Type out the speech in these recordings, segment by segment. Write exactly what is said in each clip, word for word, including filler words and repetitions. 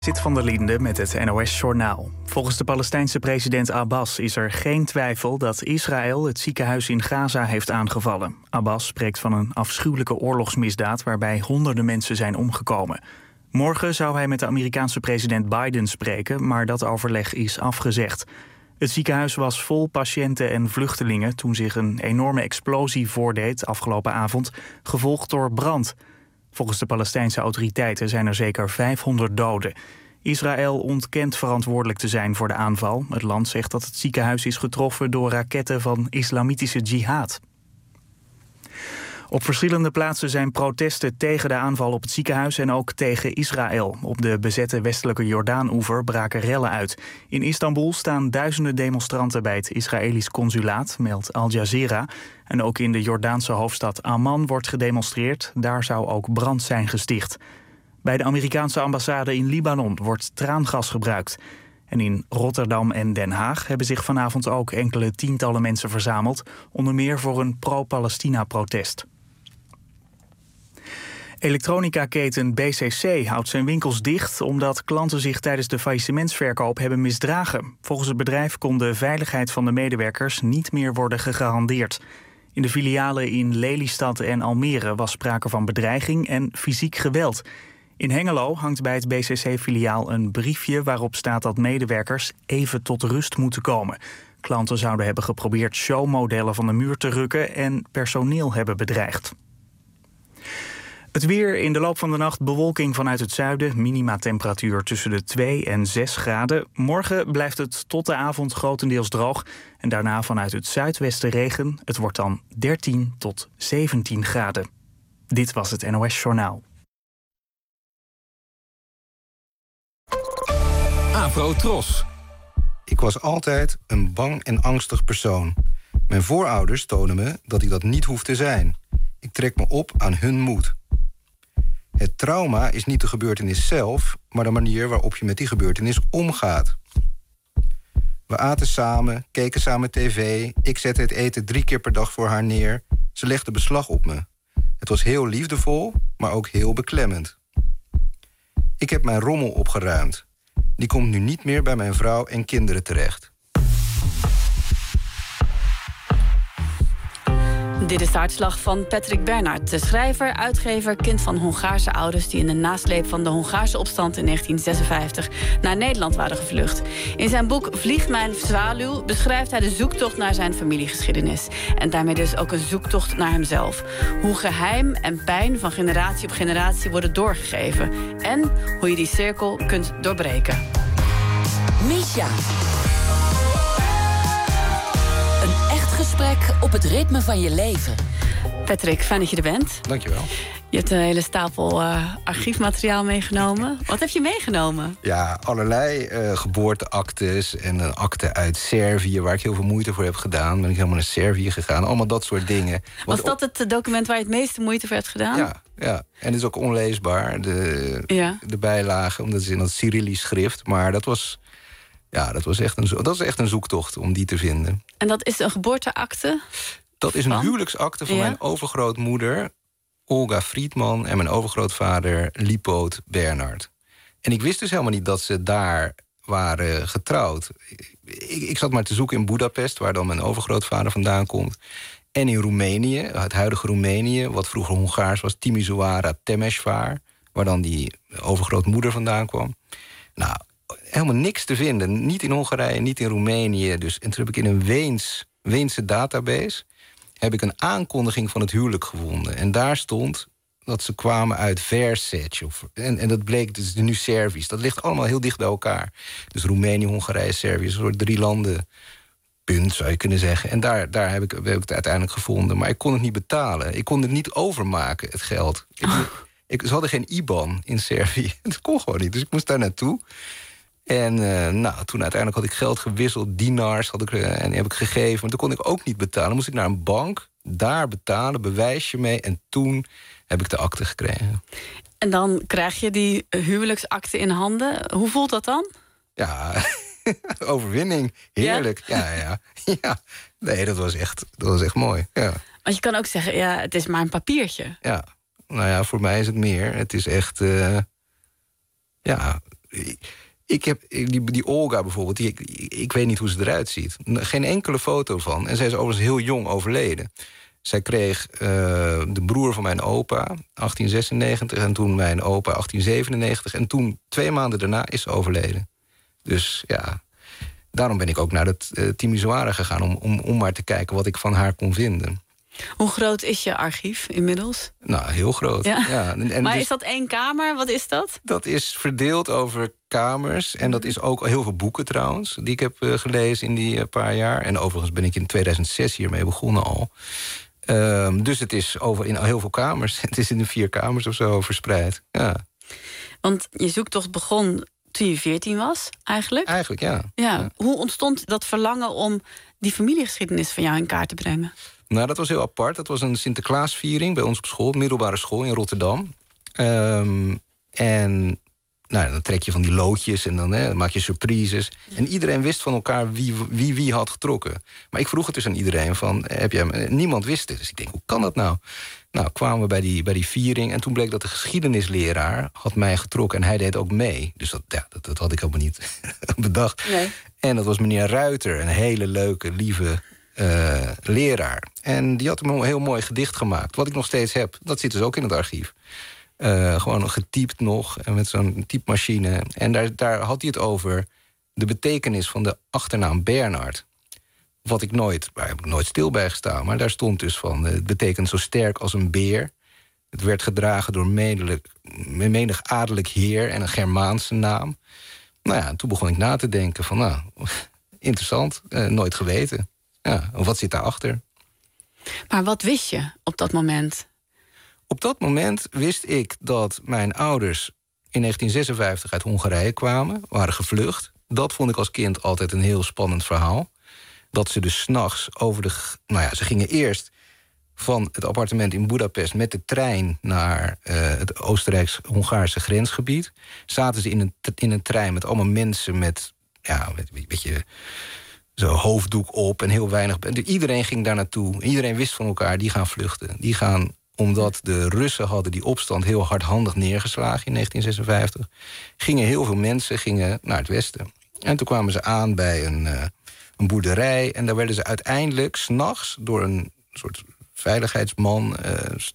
Zit van der Linde met het N O S-journaal. Volgens de Palestijnse president Abbas is er geen twijfel dat Israël het ziekenhuis in Gaza heeft aangevallen. Abbas spreekt van een afschuwelijke oorlogsmisdaad waarbij honderden mensen zijn omgekomen. Morgen zou hij met de Amerikaanse president Biden spreken, maar dat overleg is afgezegd. Het ziekenhuis was vol patiënten en vluchtelingen toen zich een enorme explosie voordeed afgelopen avond, gevolgd door brand. Volgens de Palestijnse autoriteiten zijn er zeker vijfhonderd doden. Israël ontkent verantwoordelijk te zijn voor de aanval. Het land zegt dat het ziekenhuis is getroffen door raketten van islamitische jihad. Op verschillende plaatsen zijn protesten tegen de aanval op het ziekenhuis en ook tegen Israël. Op de bezette westelijke Jordaan-oever braken rellen uit. In Istanbul staan duizenden demonstranten bij het Israëlisch consulaat, meldt Al Jazeera. En ook in de Jordaanse hoofdstad Amman wordt gedemonstreerd. Daar zou ook brand zijn gesticht. Bij de Amerikaanse ambassade in Libanon wordt traangas gebruikt. En in Rotterdam en Den Haag hebben zich vanavond ook enkele tientallen mensen verzameld, onder meer voor een pro-Palestina-protest. Elektronica-keten B C C houdt zijn winkels dicht omdat klanten zich tijdens de faillissementsverkoop hebben misdragen. Volgens het bedrijf kon de veiligheid van de medewerkers niet meer worden gegarandeerd. In de filialen in Lelystad en Almere was sprake van bedreiging en fysiek geweld. In Hengelo hangt bij het B C C-filiaal een briefje waarop staat dat medewerkers even tot rust moeten komen. Klanten zouden hebben geprobeerd showmodellen van de muur te rukken en personeel hebben bedreigd. Het weer: in de loop van de nacht bewolking vanuit het zuiden. Minima-temperatuur tussen de twee en zes graden. Morgen blijft het tot de avond grotendeels droog. En daarna vanuit het zuidwesten regen. Het wordt dan dertien tot zeventien graden. Dit was het N O S-journaal. Afro-Tros. Ik was altijd een bang en angstig persoon. Mijn voorouders tonen me dat ik dat niet hoef te zijn. Ik trek me op aan hun moed. Het trauma is niet de gebeurtenis zelf, maar de manier waarop je met die gebeurtenis omgaat. We aten samen, keken samen tv, ik zette het eten drie keer per dag voor haar neer. Ze legde beslag op me. Het was heel liefdevol, maar ook heel beklemmend. Ik heb mijn rommel opgeruimd. Die komt nu niet meer bij mijn vrouw en kinderen terecht. Dit is de hartslag van Patrick Bernhard, de schrijver, uitgever, kind van Hongaarse ouders die in de nasleep van de Hongaarse opstand in negentien zesenvijftig naar Nederland waren gevlucht. In zijn boek Vlieg mijn zwaluw beschrijft hij de zoektocht naar zijn familiegeschiedenis. En daarmee dus ook een zoektocht naar hemzelf. Hoe geheim en pijn van generatie op generatie worden doorgegeven. En hoe je die cirkel kunt doorbreken. Misha. Een echt gesprek op het ritme van je leven. Patrick, fijn dat je er bent. Dankjewel. Je hebt een hele stapel uh, archiefmateriaal meegenomen. Wat heb je meegenomen? Ja, allerlei uh, geboorteactes en een akte uit Servië, waar ik heel veel moeite voor heb gedaan. Ben ik helemaal naar Servië gegaan. Allemaal dat soort dingen. Was dat het document waar je het meeste moeite voor hebt gedaan? Ja, ja. En het is ook onleesbaar, de, ja. de bijlage, omdat het is in dat Cyrillisch schrift. Maar dat was, ja, dat was echt een, dat was echt een zoektocht om die te vinden. En dat is een geboorteakte? Dat is een van? huwelijksakte van ja? mijn overgrootmoeder Olga Friedman en mijn overgrootvader Lipoot Bernhard. En ik wist dus helemaal niet dat ze daar waren getrouwd. Ik, ik zat maar te zoeken in Boedapest, waar dan mijn overgrootvader vandaan komt. En in Roemenië, het huidige Roemenië, wat vroeger Hongaars was, Timișoara, Temesvár, waar dan die overgrootmoeder vandaan kwam. Nou, helemaal niks te vinden. Niet in Hongarije, niet in Roemenië. Dus, en toen heb ik in een Weens, Weense database heb ik een aankondiging van het huwelijk gevonden. En daar stond dat ze kwamen uit Versec. En, en dat bleek dus nu Servisch. Dat ligt allemaal heel dicht bij elkaar. Dus Roemenië, Hongarije, Servië, een soort drie landen punt, zou je kunnen zeggen. En daar, daar heb, ik, heb ik het uiteindelijk gevonden. Maar ik kon het niet betalen. Ik kon het niet overmaken, het geld. Ik, oh. ik, ze hadden geen I B A N in Servië. Dat kon gewoon niet. Dus ik moest daar naartoe. En uh, nou, toen uiteindelijk had ik geld gewisseld, dinars had ik, uh, en die heb ik gegeven. Maar toen kon ik ook niet betalen. Dan moest ik naar een bank, daar betalen, bewijsje mee. En toen heb ik de akte gekregen. En dan krijg je die huwelijksakte in handen. Hoe voelt dat dan? Ja, overwinning. Heerlijk. Ja? Ja, ja, ja. Nee, dat was echt, dat was echt mooi. Ja. Want je kan ook zeggen, ja, het is maar een papiertje. Ja, nou ja, voor mij is het meer. Het is echt, uh, ja... Ik heb die, die Olga bijvoorbeeld, die, ik, ik weet niet hoe ze eruit ziet. Geen enkele foto van. En zij is overigens heel jong overleden. Zij kreeg uh, de broer van mijn opa, achttien zesennegentig... en toen mijn opa, achttien zevenennegentig. En toen, twee maanden daarna, is ze overleden. Dus ja, daarom ben ik ook naar het uh, Timisoara gegaan... Om, om, om maar te kijken wat ik van haar kon vinden. Hoe groot is je archief inmiddels? Nou, heel groot. Ja. Ja, en, en maar dus, is dat één kamer? Wat is dat? Dat is verdeeld over kamers. En dat is ook heel veel boeken trouwens, die ik heb uh, gelezen in die uh, paar jaar. En overigens ben ik in tweeduizend zes hiermee begonnen al. Um, dus het is over in heel veel kamers. Het is in de vier kamers of zo verspreid. Ja. Want je zoektocht begon toen je veertien was, eigenlijk? Eigenlijk, ja. ja. ja. Hoe ontstond dat verlangen om die familiegeschiedenis van jou in kaart te brengen? Nou, dat was heel apart. Dat was een Sinterklaasviering bij ons op school, middelbare school in Rotterdam. Um, en nou, dan trek je van die loodjes en dan, hè, dan maak je surprises. En iedereen wist van elkaar wie, wie wie had getrokken. Maar ik vroeg het dus aan iedereen van, heb jij, niemand wist het. Dus ik denk, hoe kan dat nou? Nou, kwamen we bij die, bij die viering en toen bleek dat de geschiedenisleraar had mij getrokken en hij deed ook mee. Dus dat, ja, dat, dat had ik helemaal niet bedacht. Nee. En dat was meneer Ruiter, een hele leuke, lieve uh, leraar. En die had een heel mooi gedicht gemaakt, wat ik nog steeds heb. Dat zit dus ook in het archief. Uh, gewoon getypt nog, en met zo'n typemachine. En daar, daar had hij het over de betekenis van de achternaam Bernhard. Wat ik nooit, waar heb ik nooit stil bij gestaan. Maar daar stond dus van, het betekent zo sterk als een beer. Het werd gedragen door medelijk, menig adellijk heer en een Germaanse naam. Nou ja, en toen begon ik na te denken van, nou, interessant, uh, nooit geweten. Ja, wat zit daarachter? Maar wat wist je op dat moment? Op dat moment wist ik dat mijn ouders in negentien zesenvijftig uit Hongarije kwamen, waren gevlucht. Dat vond ik als kind altijd een heel spannend verhaal. Dat ze dus 's nachts over de... Nou ja, ze gingen eerst van het appartement in Budapest met de trein naar uh, het Oostenrijks-Hongaarse grensgebied. Zaten ze in een, in een trein met allemaal mensen met, ja, met een beetje zo hoofddoek op en heel weinig... Iedereen ging daar naartoe. Iedereen wist van elkaar, die gaan vluchten. Die gaan, omdat de Russen hadden die opstand heel hardhandig neergeslagen in negentien zesenvijftig... gingen heel veel mensen gingen naar het westen. En toen kwamen ze aan bij een... Uh, een boerderij. En daar werden ze uiteindelijk 's nachts door een soort veiligheidsman, uh,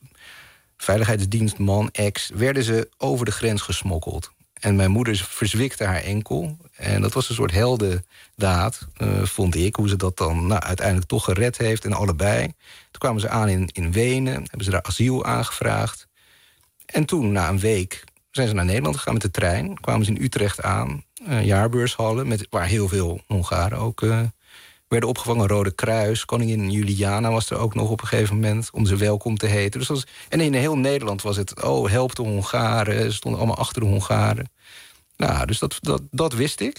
veiligheidsdienstman, ex, werden ze over de grens gesmokkeld. En mijn moeder verzwikte haar enkel. En dat was een soort heldendaad, uh, vond ik. Hoe ze dat dan nou, uiteindelijk toch gered heeft. En allebei. Toen kwamen ze aan in, in Wenen. Hebben ze daar asiel aangevraagd. En toen, na een week, zijn ze naar Nederland gegaan met de trein. Kwamen ze in Utrecht aan. Uh, jaarbeurshallen, met, waar heel veel Hongaren ook uh, werden opgevangen. Rode Kruis, koningin Juliana was er ook nog op een gegeven moment... om ze welkom te heten. Dus dat was, en in heel Nederland was het, oh, help de Hongaren. Ze stonden allemaal achter de Hongaren. Nou, dus dat, dat, dat wist ik.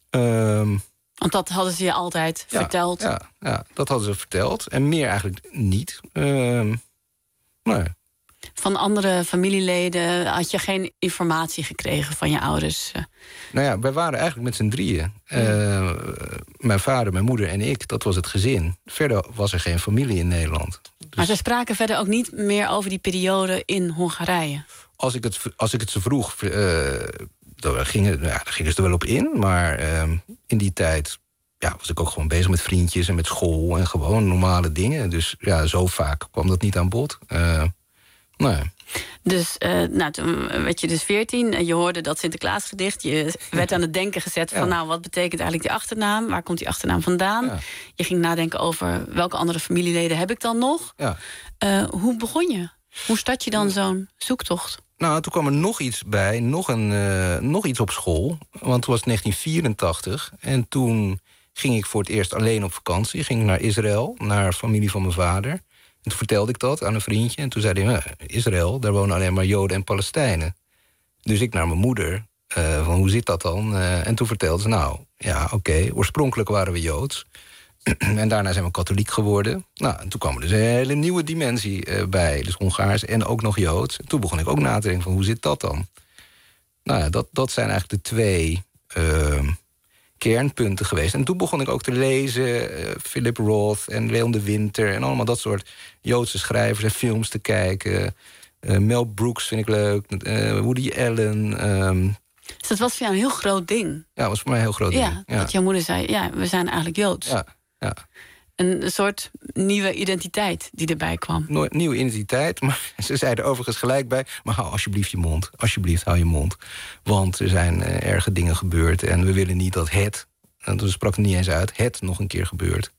Um, Want dat hadden ze je altijd ja, verteld? Ja, ja, dat hadden ze verteld. En meer eigenlijk niet. Um, nee. Van andere familieleden had je geen informatie gekregen van je ouders? Nou ja, wij waren eigenlijk met z'n drieën. Uh, mijn vader, mijn moeder en ik, dat was het gezin. Verder was er geen familie in Nederland. Dus maar ze spraken verder ook niet meer over die periode in Hongarije? Als ik het, als ik het ze vroeg, uh, daar gingen, nou ja, daar gingen ze er wel op in. Maar uh, in die tijd ja, was ik ook gewoon bezig met vriendjes en met school... en gewoon normale dingen. Dus ja, zo vaak kwam dat niet aan bod. Uh, Nee. Dus uh, nou, toen werd je dus veertien. Je hoorde dat Sinterklaasgedicht. Je werd aan het denken gezet van... Ja. nou, wat betekent eigenlijk die achternaam? Waar komt die achternaam vandaan? Ja. Je ging nadenken over welke andere familieleden heb ik dan nog? Ja. Uh, hoe begon je? Hoe start je dan zo'n zoektocht? Nou, toen kwam er nog iets bij. Nog, een, uh, nog iets op school. Want toen was het negentien vierentachtig. En toen ging ik voor het eerst alleen op vakantie. Ik ging naar Israël, naar familie van mijn vader... En toen vertelde ik dat aan een vriendje. En toen zei hij, nou, Israël, daar wonen alleen maar Joden en Palestijnen. Dus ik naar mijn moeder, uh, van hoe zit dat dan? Uh, en toen vertelde ze, nou, ja, oké, okay, oorspronkelijk waren we Joods. En daarna zijn we katholiek geworden. Nou, en toen kwam er dus een hele nieuwe dimensie uh, bij. Dus Hongaars en ook nog Joods. En toen begon ik ook na te denken van, hoe zit dat dan? Nou ja, dat, dat zijn eigenlijk de twee... Uh, kernpunten geweest. En toen begon ik ook te lezen, uh, Philip Roth en Leon de Winter... en allemaal dat soort Joodse schrijvers en films te kijken. Uh, Mel Brooks vind ik leuk, uh, Woody Allen. Um, Dus dat was voor jou een heel groot ding. Ja, dat was voor mij een heel groot ja, ding. Ja, dat jouw moeder zei, ja, we zijn eigenlijk Joods. Ja, ja. Een soort nieuwe identiteit die erbij kwam. Nooit nieuwe identiteit, maar ze zeiden overigens gelijk bij... maar hou alsjeblieft je mond, alsjeblieft hou je mond. Want er zijn uh, erge dingen gebeurd en we willen niet dat het... en toen sprak het niet eens uit, het nog een keer gebeurt.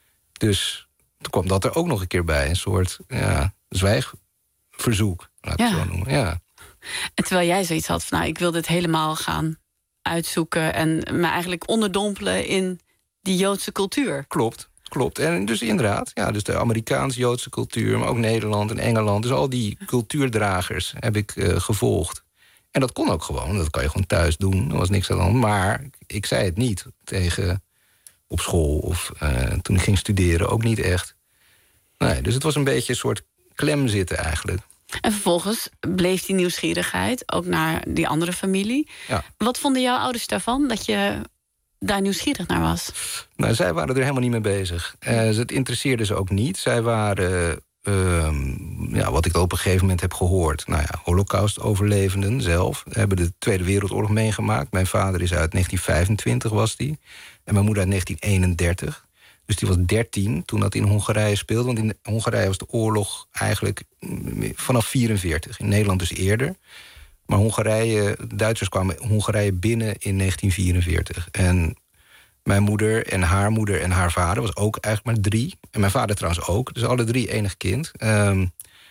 Dus toen kwam dat er ook nog een keer bij. Een soort ja, zwijgverzoek, laat ik ja. het zo noemen. Ja. En terwijl jij zoiets had van, nou, ik wil dit helemaal gaan uitzoeken... en me eigenlijk onderdompelen in die Joodse cultuur. Klopt. Klopt. En dus inderdaad, ja, dus de Amerikaans-Joodse cultuur... maar ook Nederland en Engeland. Dus al die cultuurdragers heb ik uh, gevolgd. En dat kon ook gewoon. Dat kan je gewoon thuis doen. Er was niks aan de hand. Maar ik zei het niet tegen op school of uh, toen ik ging studeren ook niet echt. Nee, dus het was een beetje een soort klem zitten eigenlijk. En vervolgens bleef die nieuwsgierigheid ook naar die andere familie. Ja. Wat vonden jouw ouders daarvan, dat je daar nieuwsgierig naar was? Nou, zij waren er helemaal niet mee bezig. Uh, het interesseerde ze ook niet. Zij waren, uh, ja, wat ik op een gegeven moment heb gehoord... nou ja, Holocaust-overlevenden zelf. Hebben de Tweede Wereldoorlog meegemaakt. Mijn vader is uit negentien vijfentwintig, was die. En mijn moeder uit negentien eenendertig. Dus die was dertien toen dat in Hongarije speelde. Want in Hongarije was de oorlog eigenlijk vanaf vierenveertig. In Nederland dus eerder. Maar Hongarije, de Duitsers kwamen Hongarije binnen in negentien vierenveertig. En mijn moeder en haar moeder en haar vader was ook eigenlijk maar drie. En mijn vader trouwens ook. Dus alle drie enig kind. Um,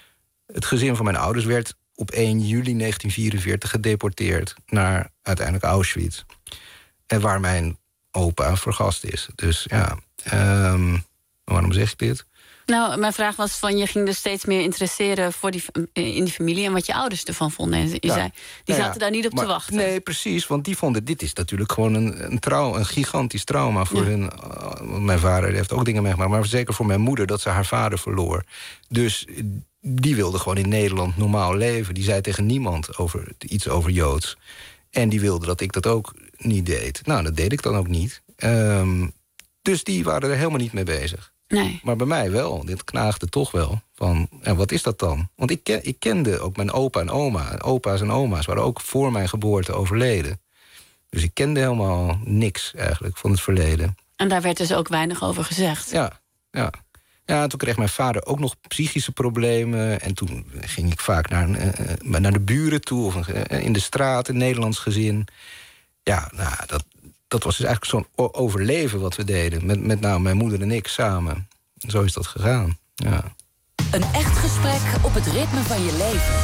het gezin van mijn ouders werd op één juli negentien vierenveertig gedeporteerd naar uiteindelijk Auschwitz. En waar mijn opa vergast is. Dus ja, um, waarom zeg ik dit? Nou, mijn vraag was van, je ging dus steeds meer interesseren voor die, in die familie... en wat je ouders ervan vonden. En je ja. zei, die nou zaten ja, daar niet op maar, te wachten. Nee, precies, want die vonden, dit is natuurlijk gewoon een, een, trau, een gigantisch trauma voor ja. hun. Uh, mijn vader heeft ook dingen meegemaakt, maar zeker voor mijn moeder... dat ze haar vader verloor. Dus die wilde gewoon in Nederland normaal leven. Die zei tegen niemand over, iets over Joods. En die wilde dat ik dat ook niet deed. Nou, dat deed ik dan ook niet. Um, dus die waren er helemaal niet mee bezig. Nee. Maar bij mij wel. Dit knaagde toch wel. Van, en wat is dat dan? Want ik, ken, ik kende ook mijn opa en oma. Opa's en oma's waren ook voor mijn geboorte overleden. Dus ik kende helemaal niks eigenlijk van het verleden. En daar werd dus ook weinig over gezegd. Ja, ja. Ja, en toen kreeg mijn vader ook nog psychische problemen. En toen ging ik vaak naar, uh, naar de buren toe. Of uh, in de straat, een Nederlands gezin. Ja, nou, dat... Dat was dus eigenlijk zo'n overleven wat we deden. Met, met nou mijn moeder en ik samen. Zo is dat gegaan, ja. Een echt gesprek op het ritme van je leven.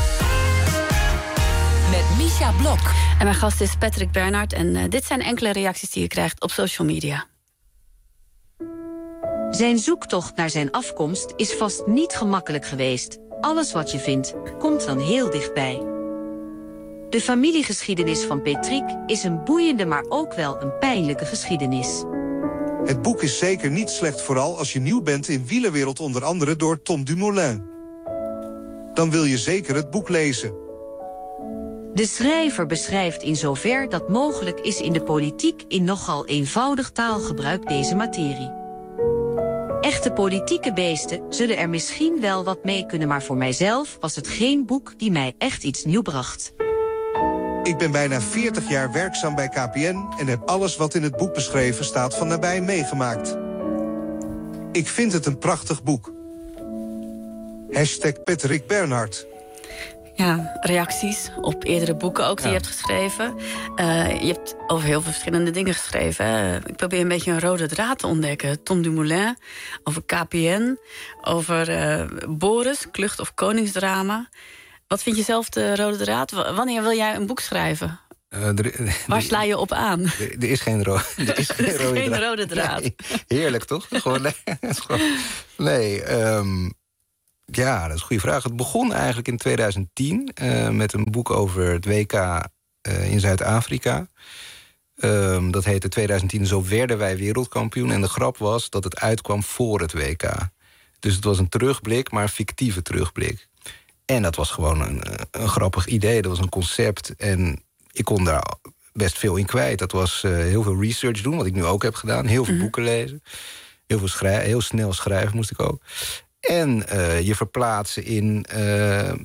Met Misha Blok. En mijn gast is Patrick Bernhard. En uh, dit zijn enkele reacties die je krijgt op social media. Zijn zoektocht naar zijn afkomst is vast niet gemakkelijk geweest. Alles wat je vindt, komt dan heel dichtbij. De familiegeschiedenis van Patrick is een boeiende, maar ook wel een pijnlijke geschiedenis. Het boek is zeker niet slecht, vooral als je nieuw bent in wielerwereld, onder andere door Tom Dumoulin. Dan wil je zeker het boek lezen. De schrijver beschrijft in zover dat mogelijk is in de politiek in nogal eenvoudig taalgebruik deze materie. Echte politieke beesten zullen er misschien wel wat mee kunnen, maar voor mijzelf was het geen boek die mij echt iets nieuws bracht. Ik ben bijna veertig jaar werkzaam bij K P N... en heb alles wat in het boek beschreven staat van nabij meegemaakt. Ik vind het een prachtig boek. Hashtag Patrick Bernhard. Ja, reacties op eerdere boeken ook die ja. je hebt geschreven. Uh, je hebt over heel veel verschillende dingen geschreven. Hè? Ik probeer een beetje een rode draad te ontdekken. Tom Dumoulin, over K P N, over uh, Boris, Klucht of Koningsdrama... Wat vind je zelf de rode draad? Wanneer wil jij een boek schrijven? Uh, er, Waar sla je op aan? Er, er is geen, ro er is geen, er is rode, geen draad. rode draad. Nee, heerlijk, toch? Gewoon, nee, gewoon, nee um, ja, dat is een goede vraag. Het begon eigenlijk in tweeduizend tien... Uh, met een boek over het W K uh, in Zuid-Afrika. Um, dat heette tweeduizend tien Zo werden wij wereldkampioen. En de grap was dat het uitkwam voor het W K. Dus het was een terugblik, maar een fictieve terugblik. En dat was gewoon een, een grappig idee. Dat was een concept. En ik kon daar best veel in kwijt. Dat was uh, heel veel research doen, wat ik nu ook heb gedaan. Heel veel mm-hmm. boeken lezen. Heel, veel schrijven, heel snel schrijven moest ik ook. En uh, je verplaatsen in, uh,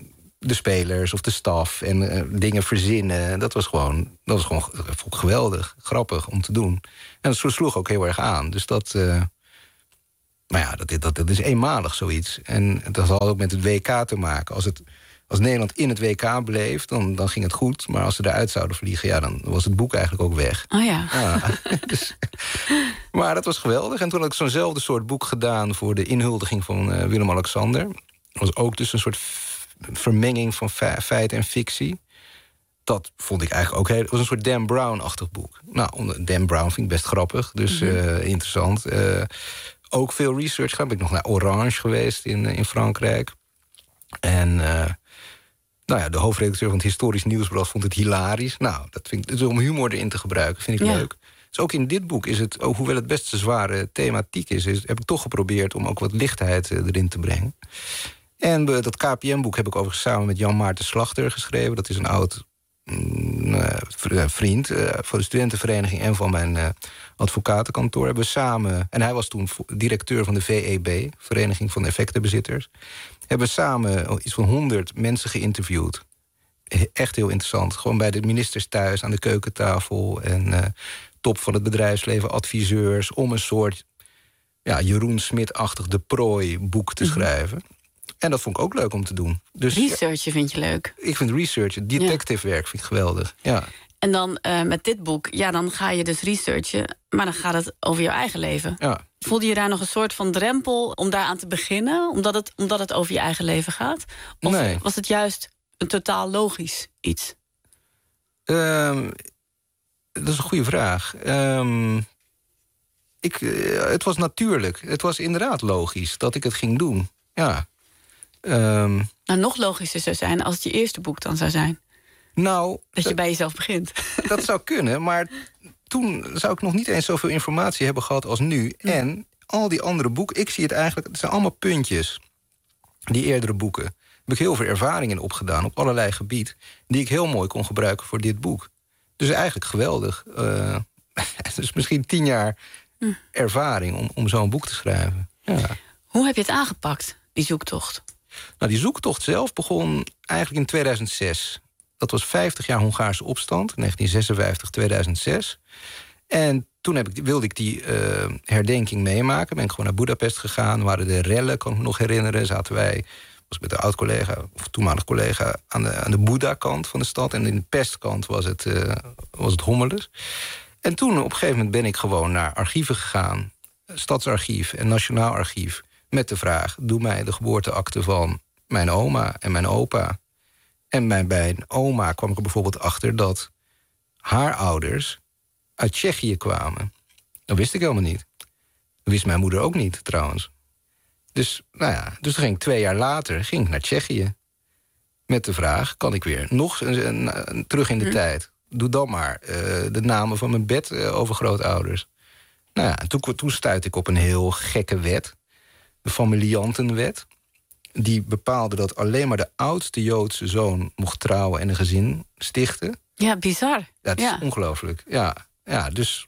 de spelers of de staf en uh, dingen verzinnen. Dat was gewoon, dat was gewoon dat vond ik geweldig, grappig om te doen. En dat sloeg ook heel erg aan. Dus dat, uh, maar ja, dat, dat, dat is eenmalig zoiets. En dat had ook met het W K te maken. Als, het, als Nederland in het W K bleef, dan, dan ging het goed. Maar als ze eruit zouden vliegen, ja, dan was het boek eigenlijk ook weg. Oh ja. ja dus, maar dat was geweldig. En toen had ik zo'nzelfde soort boek gedaan voor de inhuldiging van uh, Willem-Alexander. Dat was ook dus een soort vermenging van feit en fictie. Dat vond ik eigenlijk ook heel... Het was een soort Dan Brown-achtig boek. Nou, Dan Brown vind ik best grappig, dus mm-hmm. uh, interessant. Uh, ook veel research gedaan. Ben ik nog naar Orange geweest in, in Frankrijk. En uh, nou ja, de hoofdredacteur van het Historisch Nieuwsblad vond het hilarisch. Nou, dat vind ik, dus om humor erin te gebruiken, vind ik ja. leuk. Dus ook in dit boek is het, ook, hoewel het best een zware thematiek is, is, heb ik toch geprobeerd om ook wat lichtheid uh, erin te brengen. En uh, dat K P N-boek heb ik overigens samen met Jan Maarten Slachter geschreven. Dat is een oud uh, vriend uh, van de studentenvereniging en van mijn uh, advocatenkantoor. Hebben we samen, en hij was toen directeur van de V E B, Vereniging van Effectenbezitters. Hebben we samen iets van honderd mensen geïnterviewd. Echt heel interessant. Gewoon bij de ministers thuis, aan de keukentafel. En uh, top van het bedrijfsleven, adviseurs, om een soort ja, Jeroen Smit-achtig de prooi boek te mm-hmm. schrijven. En dat vond ik ook leuk om te doen. Dus, researchen vind je leuk? Ik vind research, detective werk vind ik geweldig. Ja. En dan uh, met dit boek, ja, dan ga je dus researchen, maar dan gaat het over jouw eigen leven. Ja. Voelde je daar nog een soort van drempel om daaraan te beginnen, omdat het, omdat het over je eigen leven gaat? Of nee. was het juist een totaal logisch iets? Um, dat is een goede vraag. Um, ik, uh, het was natuurlijk. Het was inderdaad logisch dat ik het ging doen. Ja. Um, nou, nog logischer zou zijn als het je eerste boek dan zou zijn. Nou, dat je dat, bij jezelf begint. Dat zou kunnen, maar toen zou ik nog niet eens zoveel informatie hebben gehad als nu. Ja. En al die andere boeken, ik zie het eigenlijk, het zijn allemaal puntjes. Die eerdere boeken. Daar heb ik heel veel ervaring in opgedaan op allerlei gebied, die ik heel mooi kon gebruiken voor dit boek. Dus eigenlijk geweldig. Uh, dus misschien tien jaar hm. ervaring om, om zo'n boek te schrijven. Ja. Hoe heb je het aangepakt, die zoektocht? Nou, die zoektocht zelf begon eigenlijk in tweeduizend zes. Dat was vijftig jaar Hongaarse opstand, negentien zesenvijftig tot tweeduizend zes. En toen heb ik, wilde ik die uh, herdenking meemaken. Ben ik gewoon naar Boedapest gegaan. Waren de rellen, kan ik me nog herinneren. Zaten wij, was met een oud-collega, of toenmalig collega, aan de, aan de Boeddha-kant van de stad. En in de pestkant was het, uh, was het hommeles. En toen op een gegeven moment ben ik gewoon naar archieven gegaan. Stadsarchief en Nationaal Archief. Met de vraag, doe mij de geboorteakte van mijn oma en mijn opa. En bij mijn oma kwam ik er bijvoorbeeld achter dat haar ouders uit Tsjechië kwamen. Dat wist ik helemaal niet. Dat wist mijn moeder ook niet, trouwens. Dus, nou ja, dus toen ging ik twee jaar later ging ik naar Tsjechië. Met de vraag, kan ik weer nog een, een, een, terug in de hm. tijd? Doe dan maar uh, de namen van mijn bed uh, overgrootouders. Nou ja, en toen, toen stuitte ik op een heel gekke wet. De familiantenwet. Die bepaalde dat alleen maar de oudste Joodse zoon mocht trouwen en een gezin stichten. Ja, bizar. Ja, het ja. is ongelooflijk. Ja, ja, dus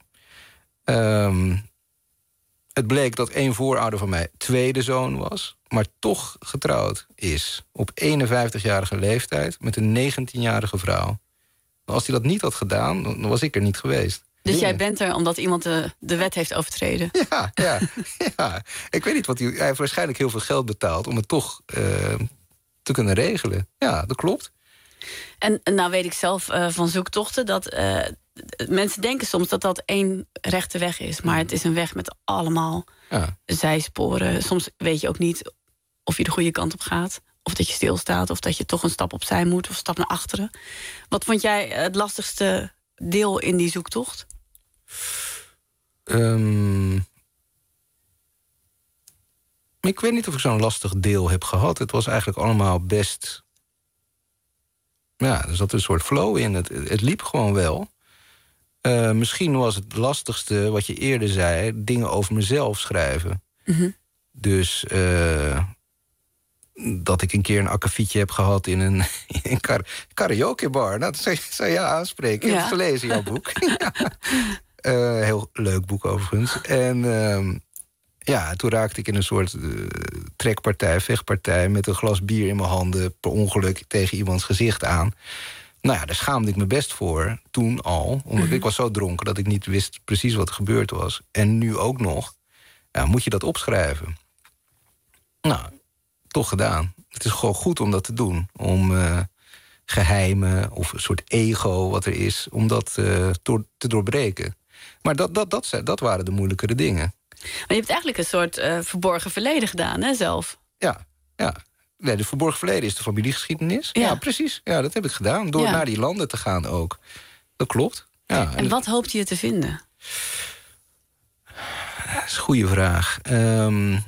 um, het bleek dat één voorouder van mij tweede zoon was, maar toch getrouwd is op eenenvijftigjarige leeftijd met een negentienjarige vrouw. Als hij dat niet had gedaan, dan was ik er niet geweest. Dus Dingen. jij bent er omdat iemand de, de wet heeft overtreden? Ja, ja, ja. Ik weet niet wat hij... Hij heeft waarschijnlijk heel veel geld betaald om het toch uh, te kunnen regelen. Ja, dat klopt. En nou weet ik zelf uh, van zoektochten dat uh, mensen denken soms dat dat één rechte weg is. Maar het is een weg met allemaal ja. zijsporen. Soms weet je ook niet of je de goede kant op gaat. Of dat je stilstaat, of dat je toch een stap opzij moet, of een stap naar achteren. Wat vond jij het lastigste deel in die zoektocht? Um, ik weet niet of ik zo'n lastig deel heb gehad. Het was eigenlijk allemaal best... Ja, er zat een soort flow in. Het, het liep gewoon wel. Uh, misschien was het lastigste, wat je eerder zei, dingen over mezelf schrijven. Mm-hmm. Dus uh, dat ik een keer een akkefietje heb gehad in een, in een kar- karaokebar. Nou, dat zou, zou je aanspreken. Ik ja. heb het gelezen, jouw boek. ja. uh, heel leuk boek overigens. En uh, Ja, toen raakte ik in een soort uh, trekpartij, vechtpartij... met een glas bier in mijn handen per ongeluk tegen iemands gezicht aan. Nou ja, daar schaamde ik me best voor, toen al. Omdat mm-hmm. ik was zo dronken dat ik niet wist precies wat er gebeurd was. En nu ook nog. Ja, moet je dat opschrijven? Nou, toch gedaan. Het is gewoon goed om dat te doen. Om uh, geheimen of een soort ego wat er is... om dat uh, door, te doorbreken. Maar dat, dat, dat, dat waren de moeilijkere dingen. Maar je hebt eigenlijk een soort uh, verborgen verleden gedaan, hè, zelf? Ja, ja. Nee, de verborgen verleden is de familiegeschiedenis. Ja, ja precies. Ja, dat heb ik gedaan. Door ja. naar die landen te gaan ook. Dat klopt. Ja, en, en wat hoopte je te vinden? Dat is een goede vraag. Um,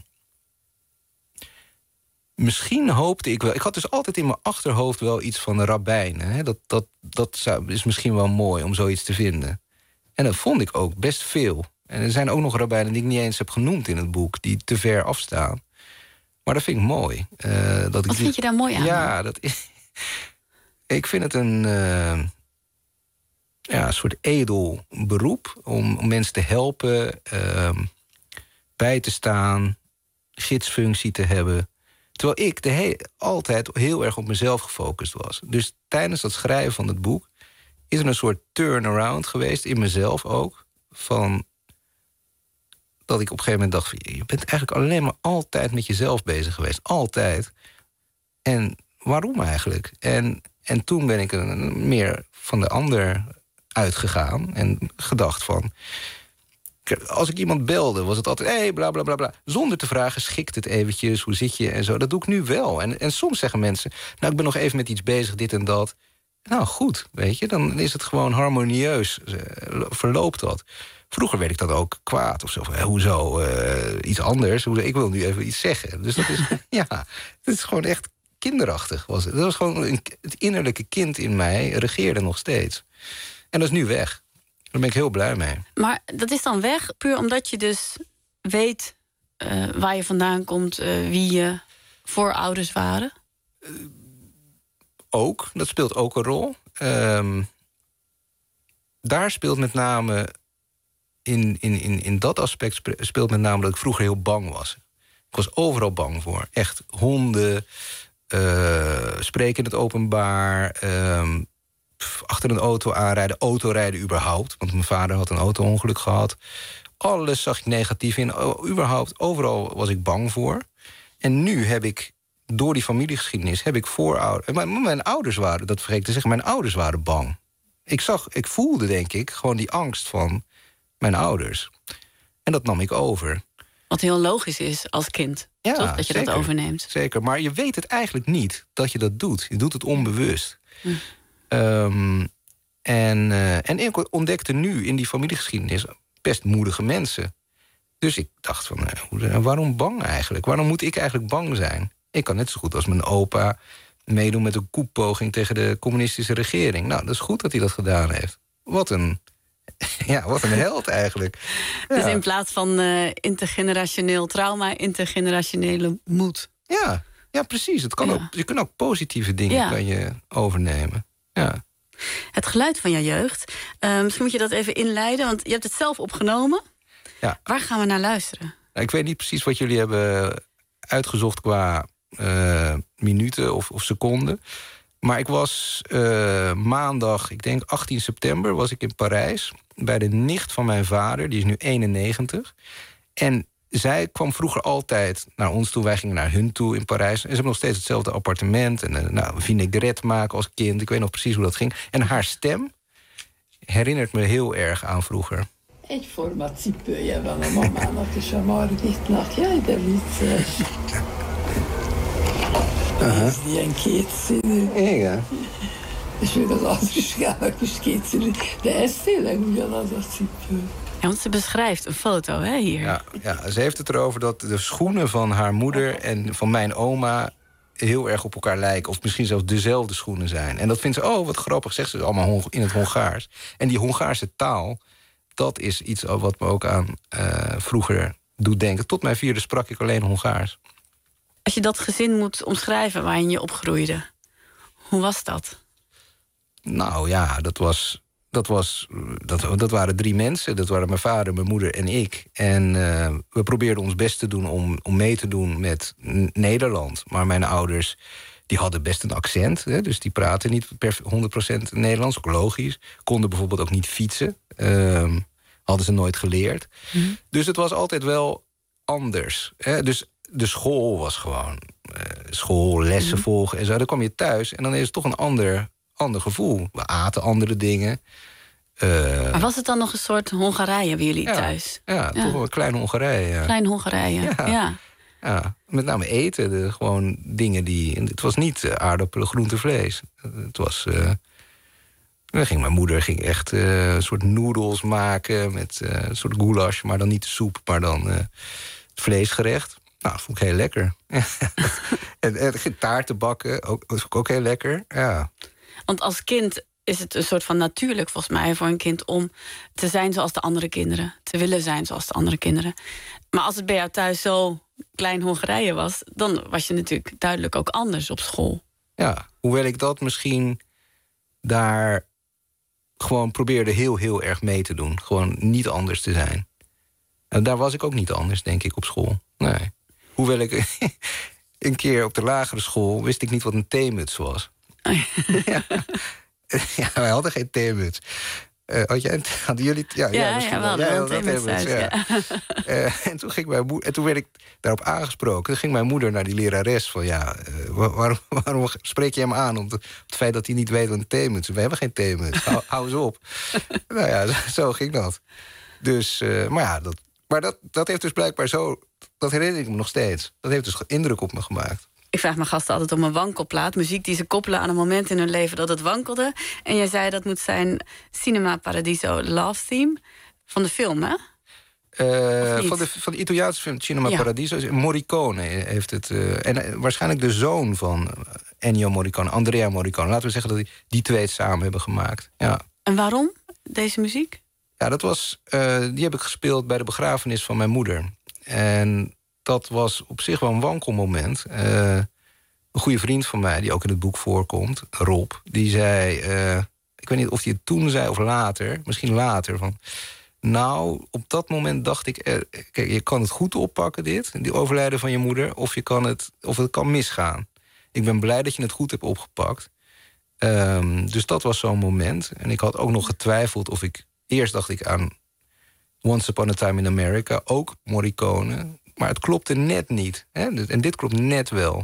misschien hoopte ik wel... Ik had dus altijd in mijn achterhoofd wel iets van rabbijnen. Hè? Dat, dat, dat zou, is misschien wel mooi om zoiets te vinden. En dat vond ik ook best veel. En er zijn ook nog rabbijnen die ik niet eens heb genoemd in het boek... die te ver afstaan. Maar dat vind ik mooi. Uh, dat Wat ik vind je daar mooi aan? Ja, dat is, ik vind het een, uh, ja, een soort edel beroep... om, om mensen te helpen, uh, bij te staan... gidsfunctie te hebben. Terwijl ik de he- altijd heel erg op mezelf gefocust was. Dus tijdens dat schrijven van het boek... is er een soort turnaround geweest, in mezelf ook... van dat ik op een gegeven moment dacht... Van, je bent eigenlijk alleen maar altijd met jezelf bezig geweest. Altijd. En waarom eigenlijk? En, en toen ben ik een, meer van de ander uitgegaan... en gedacht van... Als ik iemand belde, was het altijd... hé, hey, bla, bla, bla, bla. Zonder te vragen, schikt het eventjes, hoe zit je en zo. Dat doe ik nu wel. En, en soms zeggen mensen... nou, ik ben nog even met iets bezig, dit en dat. Nou, goed, weet je. Dan is het gewoon harmonieus. Verloopt dat. Vroeger werd ik dan ook kwaad of zo. Van, hoezo, uh, iets anders? Ik wil nu even iets zeggen. Dus dat is, ja, het is gewoon echt kinderachtig. Was het. Dat was gewoon een, het innerlijke kind in mij regeerde nog steeds. En dat is nu weg. Daar ben ik heel blij mee. Maar dat is dan weg puur omdat je dus weet uh, waar je vandaan komt... Uh, wie je voorouders waren? Uh, ook, dat speelt ook een rol. Um, daar speelt met name... In, in, in, in dat aspect speelt met name dat ik vroeger heel bang was. Ik was overal bang voor. Echt honden, uh, spreken in het openbaar... Um, achter een auto aanrijden, autorijden überhaupt. Want mijn vader had een auto-ongeluk gehad. Alles zag ik negatief in. Überhaupt, overal was ik bang voor. En nu heb ik, door die familiegeschiedenis... heb ik voorouders... Mijn, mijn ouders waren, dat vergeet ik te zeggen... mijn ouders waren bang. Ik zag, ik voelde, denk ik, gewoon die angst van mijn ouders. En dat nam ik over. Wat heel logisch is als kind, ja, toch? Dat je zeker, dat overneemt. Zeker, maar je weet het eigenlijk niet dat je dat doet. Je doet het onbewust. Hm. Um, en, uh, en ik ontdekte nu in die familiegeschiedenis best moedige mensen. Dus ik dacht van, uh, waarom bang eigenlijk? Waarom moet ik eigenlijk bang zijn? Ik kan net zo goed als mijn opa meedoen met een koepoging tegen de communistische regering. Nou, dat is goed dat hij dat gedaan heeft. Wat een, ja, wat een held eigenlijk. Ja. Dus in plaats van uh, intergenerationeel trauma, intergenerationele moed. Ja, ja precies. Het kan ja. ook, je kunt ook positieve dingen ja. kan je overnemen. Ja. Het geluid van jouw jeugd. Uh, misschien moet je dat even inleiden, want je hebt het zelf opgenomen. Ja. Waar gaan we naar luisteren? Nou, ik weet niet precies wat jullie hebben uitgezocht qua uh, minuten of, of seconden. Maar ik was uh, maandag, ik denk achttien september, was ik in Parijs... bij de nicht van mijn vader, die is nu eenennegentig. En zij kwam vroeger altijd naar ons toe. Wij gingen naar hun toe in Parijs. En ze hebben nog steeds hetzelfde appartement. En uh, nou, vinaigrette maken als kind. Ik weet nog precies hoe dat ging. En haar stem herinnert me heel erg aan vroeger. Ik voor wat cipője van a mamának és a Margitnak. Jaj, de vicces. Ez ilyen kétszínű. Igen. És még az Andriskának is kétszínű. De ez tényleg ugyanaz a cipő. Ja, want ze beschrijft een foto, hè, hier. Ja, ja, ze heeft het erover dat de schoenen van haar moeder en van mijn oma heel erg op elkaar lijken. Of misschien zelfs dezelfde schoenen zijn. En dat vindt ze, oh, wat grappig, zegt ze allemaal in het Hongaars. En die Hongaarse taal, dat is iets wat me ook aan uh, vroeger doet denken. Tot mijn vierde sprak ik alleen Hongaars. Als je dat gezin moet omschrijven waarin je opgroeide, hoe was dat? Nou ja, dat was dat, was, dat, dat waren drie mensen. Dat waren mijn vader, mijn moeder en ik. En uh, we probeerden ons best te doen om, om mee te doen met Nederland. Maar mijn ouders die hadden best een accent. Hè, dus die praten niet per honderd procent Nederlands, ook logisch. Konden bijvoorbeeld ook niet fietsen. Uh, hadden ze nooit geleerd. Mm-hmm. Dus het was altijd wel anders. Hè. Dus de school was gewoon uh, school, lessen mm-hmm. volgen en zo. Dan kwam je thuis en dan is het toch een ander, ander gevoel. We aten andere dingen. Uh, maar was het dan nog een soort Hongarije bij jullie ja, thuis? Ja, ja, toch wel een klein Hongarije. Ja. Klein Hongarije, ja. ja. Ja, met name eten, de, gewoon dingen die... Het was niet uh, aardappelen, groente, vlees. Het was... Uh, dan ging mijn moeder ging echt uh, een soort noedels maken met uh, een soort goulash, maar dan niet de soep, maar dan uh, het vleesgerecht. Nou, dat vond ik heel lekker. en, en taarten bakken, ook, dat vond ik ook heel lekker. Ja. Want als kind is het een soort van natuurlijk, volgens mij, voor een kind om te zijn zoals de andere kinderen. Te willen zijn zoals de andere kinderen. Maar als het bij jou thuis zo klein Hongarije was, dan was je natuurlijk duidelijk ook anders op school. Ja, hoewel ik dat misschien daar gewoon probeerde heel, heel erg mee te doen. Gewoon niet anders te zijn. En daar was ik ook niet anders, denk ik, op school. Nee. Hoewel ik een keer op de lagere school wist ik niet wat een theemuts was. Oh ja. ja. ja, wij hadden geen theemuts. Uh, had jij, hadden jullie... Ja, ja, ja, ja, wel. Ja, theemuts, ja. ja. uh, en, toen ging mijn moeder, en toen werd ik daarop aangesproken. Toen ging mijn moeder naar die lerares van... ja, uh, waarom, waarom spreek je hem aan om het feit dat hij niet weet wat een theemuts is? We hebben geen theemuts. Hou, hou eens op. Nou ja, zo ging dat. Dus, uh, maar ja, dat, maar dat, dat heeft dus blijkbaar zo... Dat herinner ik me nog steeds. Dat heeft dus indruk op me gemaakt. Ik vraag mijn gasten altijd om een wankelplaat. Muziek die ze koppelen aan een moment in hun leven dat het wankelde. En jij zei dat moet zijn Cinema Paradiso Love Theme. Van de film, hè? Uh, van, de, van de Italiaanse film Cinema ja. Paradiso. Morricone heeft het. Uh, en uh, waarschijnlijk de zoon van Ennio Morricone, Andrea Morricone. Laten we zeggen dat die, die twee het samen hebben gemaakt. Ja. En waarom deze muziek? Ja, dat was, uh, die heb ik gespeeld bij de begrafenis van mijn moeder. En dat was op zich wel een wankelmoment. Uh, een goede vriend van mij, die ook in het boek voorkomt, Rob, die zei... Uh, ik weet niet of hij het toen zei of later, misschien later... van. Nou, op dat moment dacht ik... Eh, kijk, je kan het goed oppakken, dit, die overlijden van je moeder... of, je kan het, of het kan misgaan. Ik ben blij dat je het goed hebt opgepakt. Um, dus dat was zo'n moment. En ik had ook nog getwijfeld of ik... Eerst dacht ik aan Once Upon a Time in America, ook Morricone... Maar het klopte net niet. Hè? En dit klopt net wel.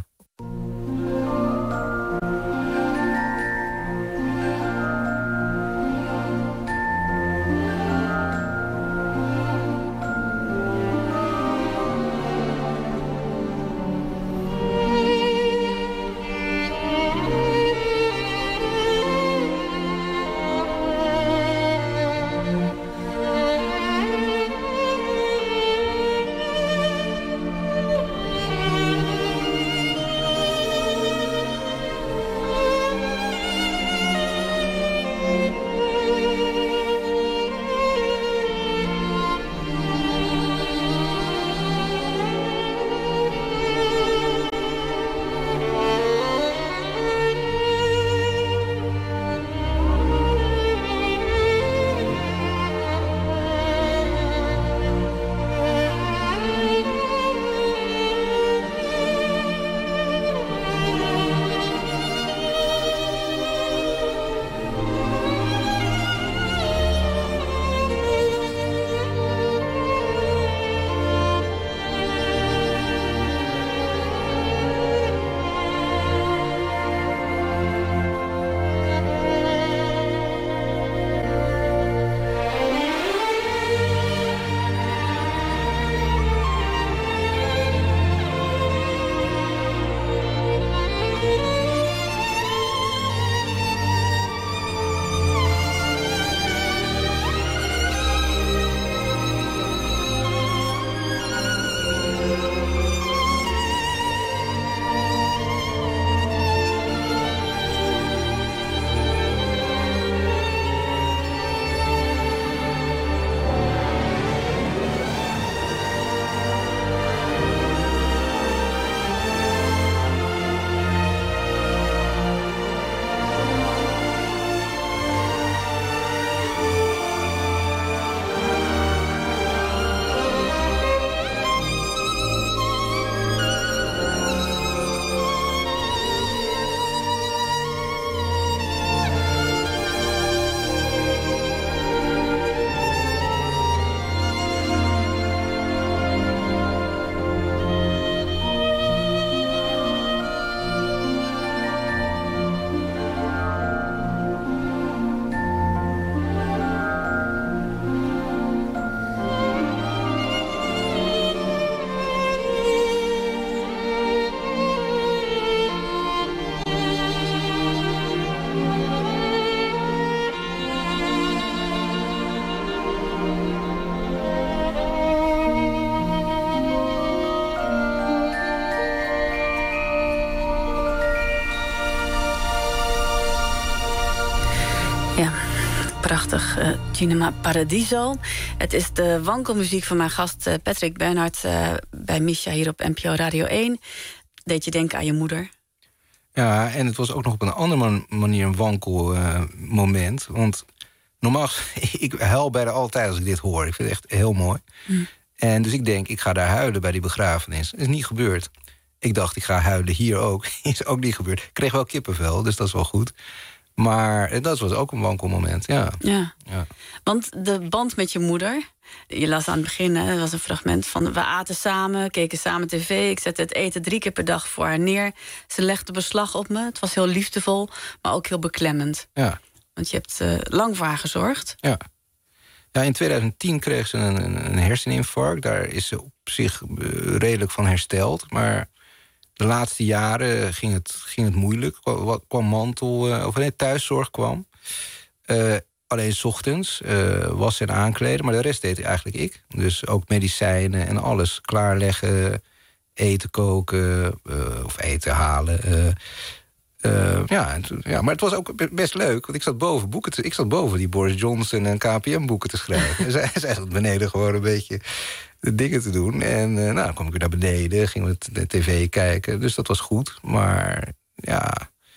zestig, uh, Cinema Paradiso. Het is de wankelmuziek van mijn gast uh, Patrick Bernhard... Uh, bij Misha hier op N P O Radio één. Deed je denken aan je moeder? Ja, en het was ook nog op een andere manier een wankel uh, moment. Want normaal, ik huil bijna altijd als ik dit hoor. Ik vind het echt heel mooi. Mm. En dus ik denk, ik ga daar huilen bij die begrafenis. Dat is niet gebeurd. Ik dacht, ik ga huilen hier ook. Is ook niet gebeurd. Ik kreeg wel kippenvel, dus dat is wel goed. Maar dat was ook een wankelmoment, ja. ja. ja. Want de band met je moeder... Je las aan het begin, er was een fragment van... we aten samen, keken samen tv. Ik zette het eten drie keer per dag voor haar neer. Ze legde beslag op me. Het was heel liefdevol, maar ook heel beklemmend. Ja. Want je hebt uh, lang voor haar gezorgd. Ja. Ja, in twintig tien kreeg ze een, een, een herseninfarct. Daar is ze op zich uh, redelijk van hersteld. Maar de laatste jaren ging het, ging het moeilijk. Kwam, kwam mantel, uh, of nee, thuiszorg kwam. Uh, alleen 's ochtends uh, wassen en aankleden. Maar de rest deed eigenlijk ik. Dus ook medicijnen en alles. Klaarleggen, eten koken, uh, of eten halen. Uh, Uh, ja, ja, maar het was ook best leuk, want ik zat boven boeken te, ik zat boven die Boris Johnson en K P M boeken te schrijven. En zij, zij zat beneden gewoon een beetje de dingen te doen. En uh, nou, dan kwam ik weer naar beneden, gingen we de tv kijken. Dus dat was goed. Maar ja,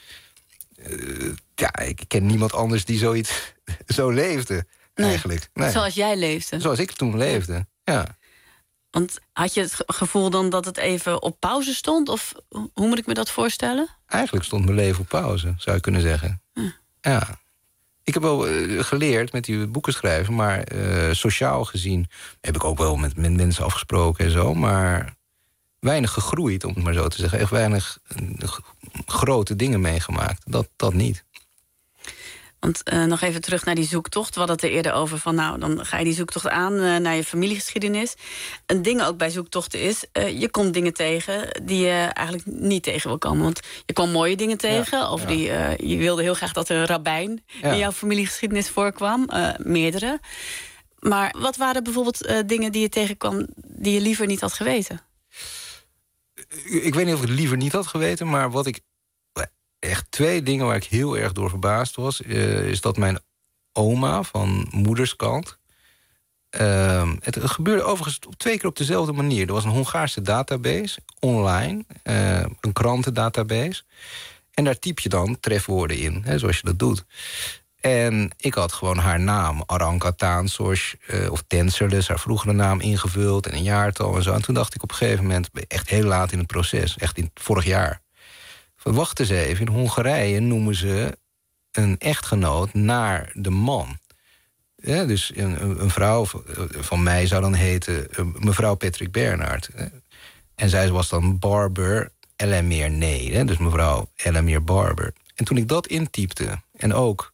uh, ja, ik ken niemand anders die zoiets zo leefde, nee, eigenlijk. Nee. Zoals jij leefde. Zoals ik toen leefde, ja. Want had je het gevoel dan dat het even op pauze stond? Of hoe moet ik me dat voorstellen? Eigenlijk stond mijn leven op pauze, zou je kunnen zeggen. Hm. Ja. Ik heb wel uh, geleerd met die boeken schrijven... maar uh, sociaal gezien heb ik ook wel met, met mensen afgesproken en zo... maar weinig gegroeid, om het maar zo te zeggen. Echt weinig uh, grote dingen meegemaakt. Dat, dat niet. Want uh, nog even terug naar die zoektocht. We hadden het er eerder over van... nou, dan ga je die zoektocht aan uh, naar je familiegeschiedenis. Een ding ook bij zoektochten is... Uh, je komt dingen tegen die je eigenlijk niet tegen wil komen. Want je kwam mooie dingen tegen. Ja, over ja. die, uh, je wilde heel graag dat er een rabbijn ja. in jouw familiegeschiedenis voorkwam. Uh, meerdere. Maar wat waren bijvoorbeeld uh, dingen die je tegenkwam... die je liever niet had geweten? Ik weet niet of ik het liever niet had geweten... maar wat ik... Echt twee dingen waar ik heel erg door verbaasd was... Uh, is dat mijn oma van moederskant... Uh, het gebeurde overigens twee keer op dezelfde manier. Er was een Hongaarse database, online, uh, een krantendatabase... en daar typ je dan trefwoorden in, hè, zoals je dat doet. En ik had gewoon haar naam, Aranka Taansos... Uh, of Tenserles, haar vroegere naam, ingevuld... en een jaartal en zo. En toen dacht ik op een gegeven moment... echt heel laat in het proces, echt in vorig jaar... Wacht eens even, in Hongarije noemen ze een echtgenoot naar de man. Ja, dus een, een vrouw van mij zou dan heten mevrouw Patrick Bernhard. En zij was dan Barber Ellemeer Nee, dus mevrouw Ellemeer Barber. En toen ik dat intypte, en ook...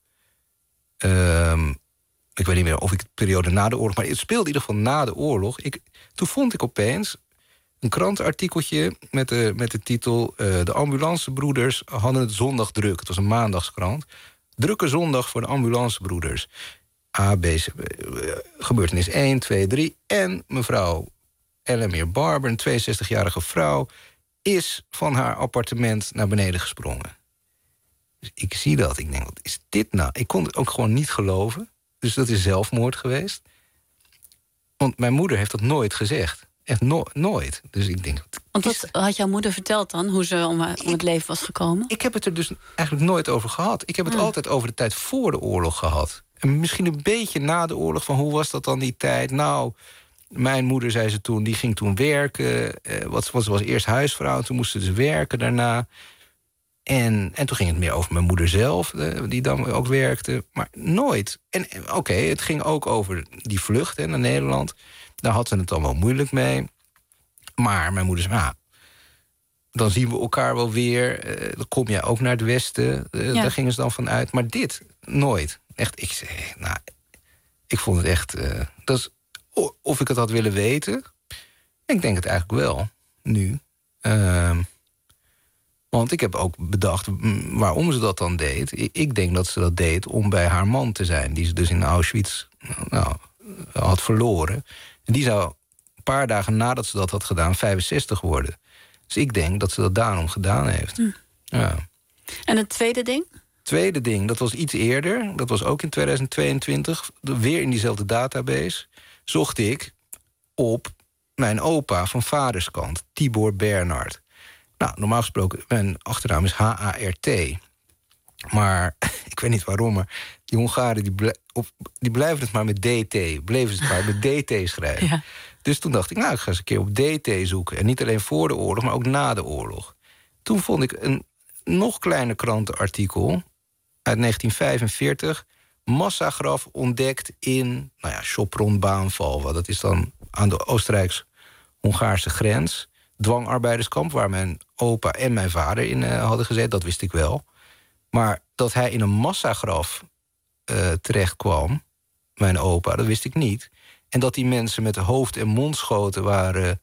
Um, ik weet niet meer of ik de periode na de oorlog... maar het speelde in ieder geval na de oorlog. Ik, toen vond ik opeens... een krantenartikeltje met de, met de titel... Uh, de ambulancebroeders hadden het zondag druk. Het was een maandagskrant. Drukke zondag voor de ambulancebroeders. A, B, C, uh, gebeurtenis één, twee, drie. En mevrouw Ellemeer Barber, een tweeënzestigjarige vrouw... is van haar appartement naar beneden gesprongen. Dus ik zie dat. Ik denk, wat is dit nou? Ik kon het ook gewoon niet geloven. Dus dat is zelfmoord geweest. Want mijn moeder heeft dat nooit gezegd. Echt no- nooit. Dus ik denk... Want wat had jouw moeder verteld dan? Hoe ze om, om het leven was gekomen? Ik heb het er dus eigenlijk nooit over gehad. Ik heb het ah. altijd over de tijd voor de oorlog gehad. En misschien een beetje na de oorlog. Van hoe was dat dan die tijd? Nou, mijn moeder, zei ze toen, die ging toen werken. Eh, wat, wat, ze was eerst huisvrouw. Toen moest ze dus werken daarna. En, en toen ging het meer over mijn moeder zelf. Eh, die dan ook werkte. Maar nooit. En oké, okay, het ging ook over die vlucht hè, naar Nederland. Daar had ze het dan wel moeilijk mee. Maar mijn moeder zei, ah, dan zien we elkaar wel weer. Uh, dan kom jij ook naar het westen. Uh, ja. Daar gingen ze dan van uit. Maar dit, nooit. Echt, ik zei, nou, ik vond het echt... Uh, dat is, of ik het had willen weten. Ik denk het eigenlijk wel, nu. Uh, want ik heb ook bedacht waarom ze dat dan deed. Ik, ik denk dat ze dat deed om bij haar man te zijn. Die ze dus in Auschwitz nou, had verloren. En die zou een paar dagen nadat ze dat had gedaan... vijfenzestig worden. Dus ik denk dat ze dat daarom gedaan heeft. Hm. Ja. En het tweede ding? Tweede ding, dat was iets eerder. Dat was ook in tweeduizend tweeëntwintig. Weer in diezelfde database zocht ik op mijn opa van vaderskant, Tibor Bernhard. Nou, normaal gesproken, mijn achternaam is H A R T. Maar ik weet niet waarom, maar die Hongaren die, blij, op, die blijven het maar met D T. Bleven ze het maar met D T schrijven. Ja. Dus toen dacht ik, nou, ik ga eens een keer op D T zoeken. En niet alleen voor de oorlog, maar ook na de oorlog. Toen vond ik een nog kleiner krantenartikel uit negentien vijfenveertig... massagraf ontdekt in, nou ja, Sopron-Baanvalva. Dat is dan aan de Oostenrijks-Hongaarse grens. Dwangarbeiderskamp, waar mijn opa en mijn vader in uh, hadden gezeten. Dat wist ik wel. Maar dat hij in een massagraf uh, terecht kwam, mijn opa, dat wist ik niet. En dat die mensen met hoofd- en mondschoten waren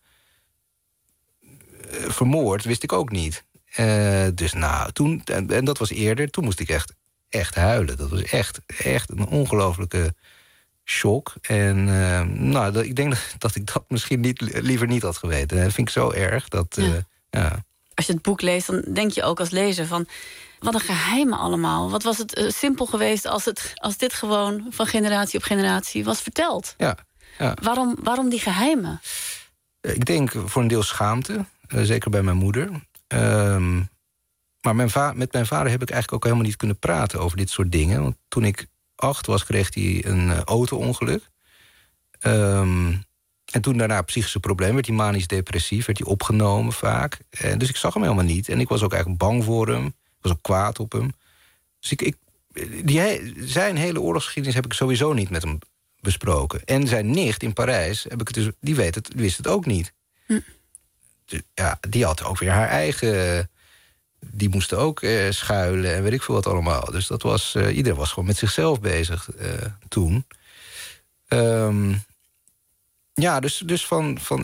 uh, vermoord, wist ik ook niet. Uh, dus nou, toen, en, en dat was eerder, toen moest ik echt, echt huilen. Dat was echt, echt een ongelofelijke shock. En uh, nou, dat, ik denk dat, dat ik dat misschien niet, liever niet had geweten. Dat vind ik zo erg. Dat, uh, ja. Ja. Als je het boek leest, dan denk je ook als lezer van, wat een geheimen allemaal. Wat was het uh, simpel geweest als, het, als dit gewoon van generatie op generatie was verteld? Ja, ja. Waarom, waarom die geheimen? Ik denk voor een deel schaamte. Uh, zeker bij mijn moeder. Um, maar mijn va- met mijn vader heb ik eigenlijk ook helemaal niet kunnen praten over dit soort dingen. Want toen ik acht was, kreeg hij een uh, auto-ongeluk. Um, en toen daarna psychische problemen, werd hij manisch-depressief, werd hij opgenomen vaak. En dus ik zag hem helemaal niet. En ik was ook eigenlijk bang voor hem. Ik was ook kwaad op hem. Dus ik, ik, die, zijn hele oorlogsgeschiedenis heb ik sowieso niet met hem besproken. En zijn nicht in Parijs, heb ik het dus, die, weet het, die wist het ook niet. Hm. Dus, ja, die had ook weer haar eigen... Die moesten ook uh, schuilen en weet ik veel wat allemaal. Dus dat was, uh, iedereen was gewoon met zichzelf bezig uh, toen. Um, ja, dus, dus van, van...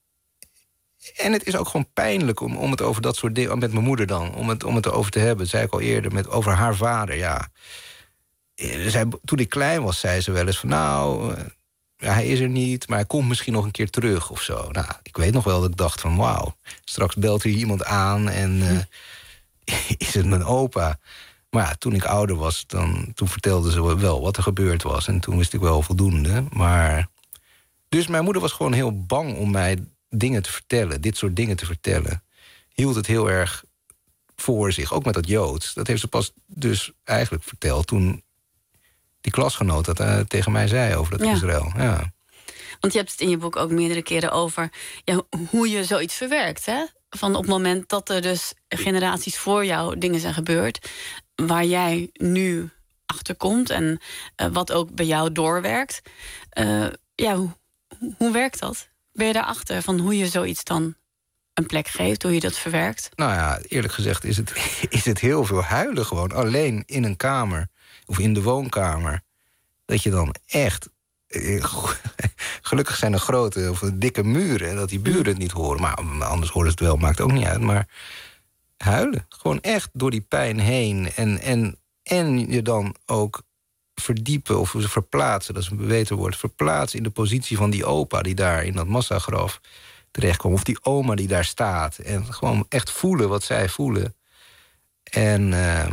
En het is ook gewoon pijnlijk om, om het over dat soort dingen... Met mijn moeder dan, om het, om het erover te hebben. Dat zei ik al eerder, met, over haar vader, ja. Zij, toen ik klein was, zei ze wel eens van... nou, uh, ja, hij is er niet, maar hij komt misschien nog een keer terug of zo. Nou, ik weet nog wel dat ik dacht van... wauw, straks belt er iemand aan en... Uh, is het mijn opa? Maar ja, toen ik ouder was, dan, toen vertelde ze wel wat er gebeurd was. En toen wist ik wel voldoende. Maar... Dus mijn moeder was gewoon heel bang om mij dingen te vertellen. Dit soort dingen te vertellen. Hield het heel erg voor zich. Ook met dat Joods. Dat heeft ze pas dus eigenlijk verteld toen die klasgenoot dat uh, tegen mij zei over dat ja. Israël. Ja. Want je hebt het in je boek ook meerdere keren over... Ja, hoe je zoiets verwerkt, hè? Van op het moment dat er dus generaties voor jou dingen zijn gebeurd... waar jij nu achter komt en uh, wat ook bij jou doorwerkt. Uh, ja, hoe, hoe werkt dat? Ben je daarachter van hoe je zoiets dan een plek geeft, hoe je dat verwerkt? Nou ja, eerlijk gezegd is het, is het heel veel huilen gewoon. Alleen in een kamer of in de woonkamer. Dat je dan echt... Gelukkig zijn er grote of dikke muren... en dat die buren het niet horen. Maar anders horen ze het wel, maakt ook niet uit. Maar huilen, gewoon echt door die pijn heen. En, en, en je dan ook verdiepen of verplaatsen... dat is een beter woord, verplaatsen in de positie van die opa... die daar in dat massagraf terechtkomt. Of die oma die daar staat. En gewoon echt voelen wat zij voelen. En, uh,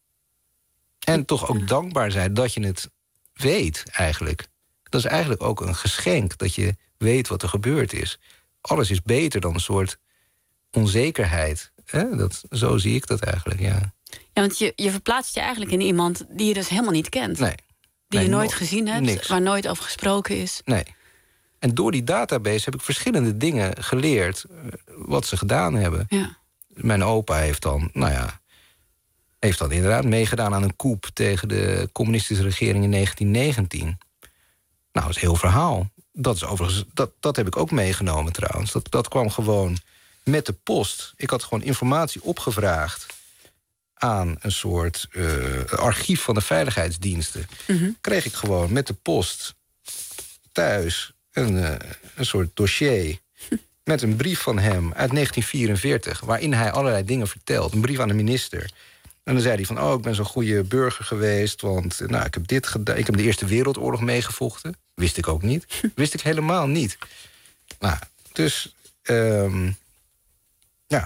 en toch ook dankbaar zijn dat je het weet eigenlijk... Dat is eigenlijk ook een geschenk, dat je weet wat er gebeurd is. Alles is beter dan een soort onzekerheid. Hè? Dat, zo zie ik dat eigenlijk, ja. Ja, want je, je verplaatst je eigenlijk in iemand die je dus helemaal niet kent. Nee. Die nee, je nooit no- gezien hebt, niks. waar nooit over gesproken is. Nee. En door die database heb ik verschillende dingen geleerd... wat ze gedaan hebben. Ja. Mijn opa heeft dan, nou ja... heeft dan inderdaad meegedaan aan een coup... tegen de communistische regering in negentien negentien... Nou, dat is een heel verhaal. Dat, is overigens, dat, dat heb ik ook meegenomen trouwens. Dat, dat kwam gewoon met de post. Ik had gewoon informatie opgevraagd... aan een soort uh, archief van de veiligheidsdiensten. Mm-hmm. Kreeg ik gewoon met de post thuis een, uh, een soort dossier... met een brief van hem uit negentien vierenveertig... waarin hij allerlei dingen vertelt. Een brief aan de minister... En dan zei hij van, oh, ik ben zo'n goede burger geweest... want nou, ik heb dit gedaan. Ik heb de Eerste Wereldoorlog meegevochten. Wist ik ook niet. Wist ik helemaal niet. Nou, dus... Um, ja,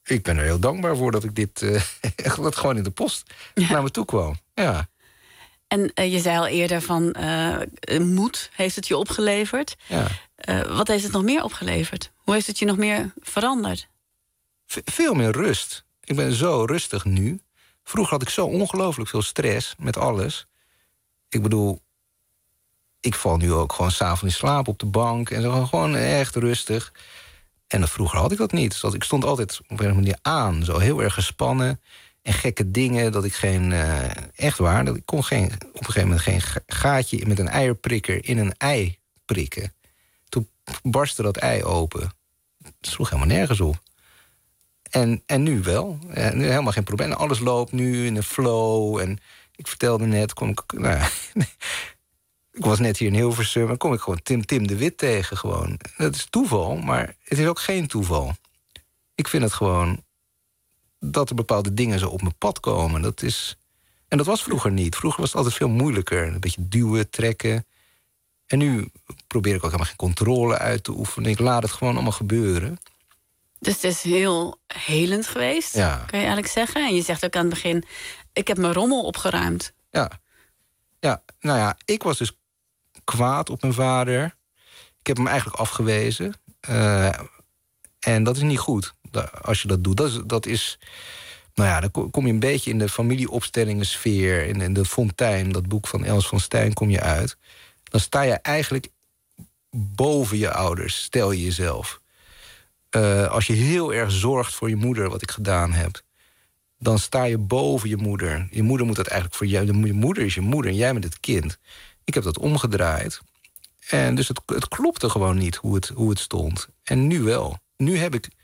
ik ben er heel dankbaar voor dat ik dit uh, dat gewoon in de post ja. naar me toe kwam. Ja. En uh, je zei al eerder van uh, moed heeft het je opgeleverd. Ja. Uh, wat heeft het nog meer opgeleverd? Hoe heeft het je nog meer veranderd? V- veel meer rust. Ik ben zo rustig nu. Vroeger had ik zo ongelooflijk veel stress met alles. Ik bedoel, ik val nu ook gewoon 's avonds in slaap op de bank. En zo gewoon echt rustig. En dat, vroeger had ik dat niet. Dus ik stond altijd op een manier aan. Zo heel erg gespannen. En gekke dingen. Dat ik geen, uh, echt waar, dat ik kon geen, op een gegeven moment geen gaatje met een eierprikker in een ei prikken. Toen barstte dat ei open. Dat sloeg helemaal nergens op. En, en nu wel. Ja, nu helemaal geen probleem. Alles loopt nu in een flow. En ik vertelde net, kom ik, nou ja, ik was net hier in Hilversum, en kom ik gewoon Tim, Tim de Wit tegen gewoon. Dat is toeval, maar het is ook geen toeval. Ik vind het gewoon dat er bepaalde dingen zo op mijn pad komen. Dat is, en dat was vroeger niet. Vroeger was het altijd veel moeilijker. Een beetje duwen, trekken. En nu probeer ik ook helemaal geen controle uit te oefenen. Ik laat het gewoon allemaal gebeuren. Dus het is heel helend geweest, ja. kan je eigenlijk zeggen. En je zegt ook aan het begin, ik heb mijn rommel opgeruimd. Ja, ja, nou ja, ik was dus kwaad op mijn vader. Ik heb hem eigenlijk afgewezen. Uh, en dat is niet goed, als je dat doet. Dat is, dat is, nou ja, dan kom je een beetje in de familieopstellingensfeer. In, in de Fontein, dat boek van Els van Stijn, kom je uit. Dan sta je eigenlijk boven je ouders, stel je jezelf. Uh, als je heel erg zorgt voor je moeder, wat ik gedaan heb, dan sta je boven je moeder. Je moeder moet dat eigenlijk voor jou. Je moeder is je moeder en jij bent het kind. Ik heb dat omgedraaid. En dus het, het klopte gewoon niet hoe het, hoe het stond. En nu wel. Nu heb ik...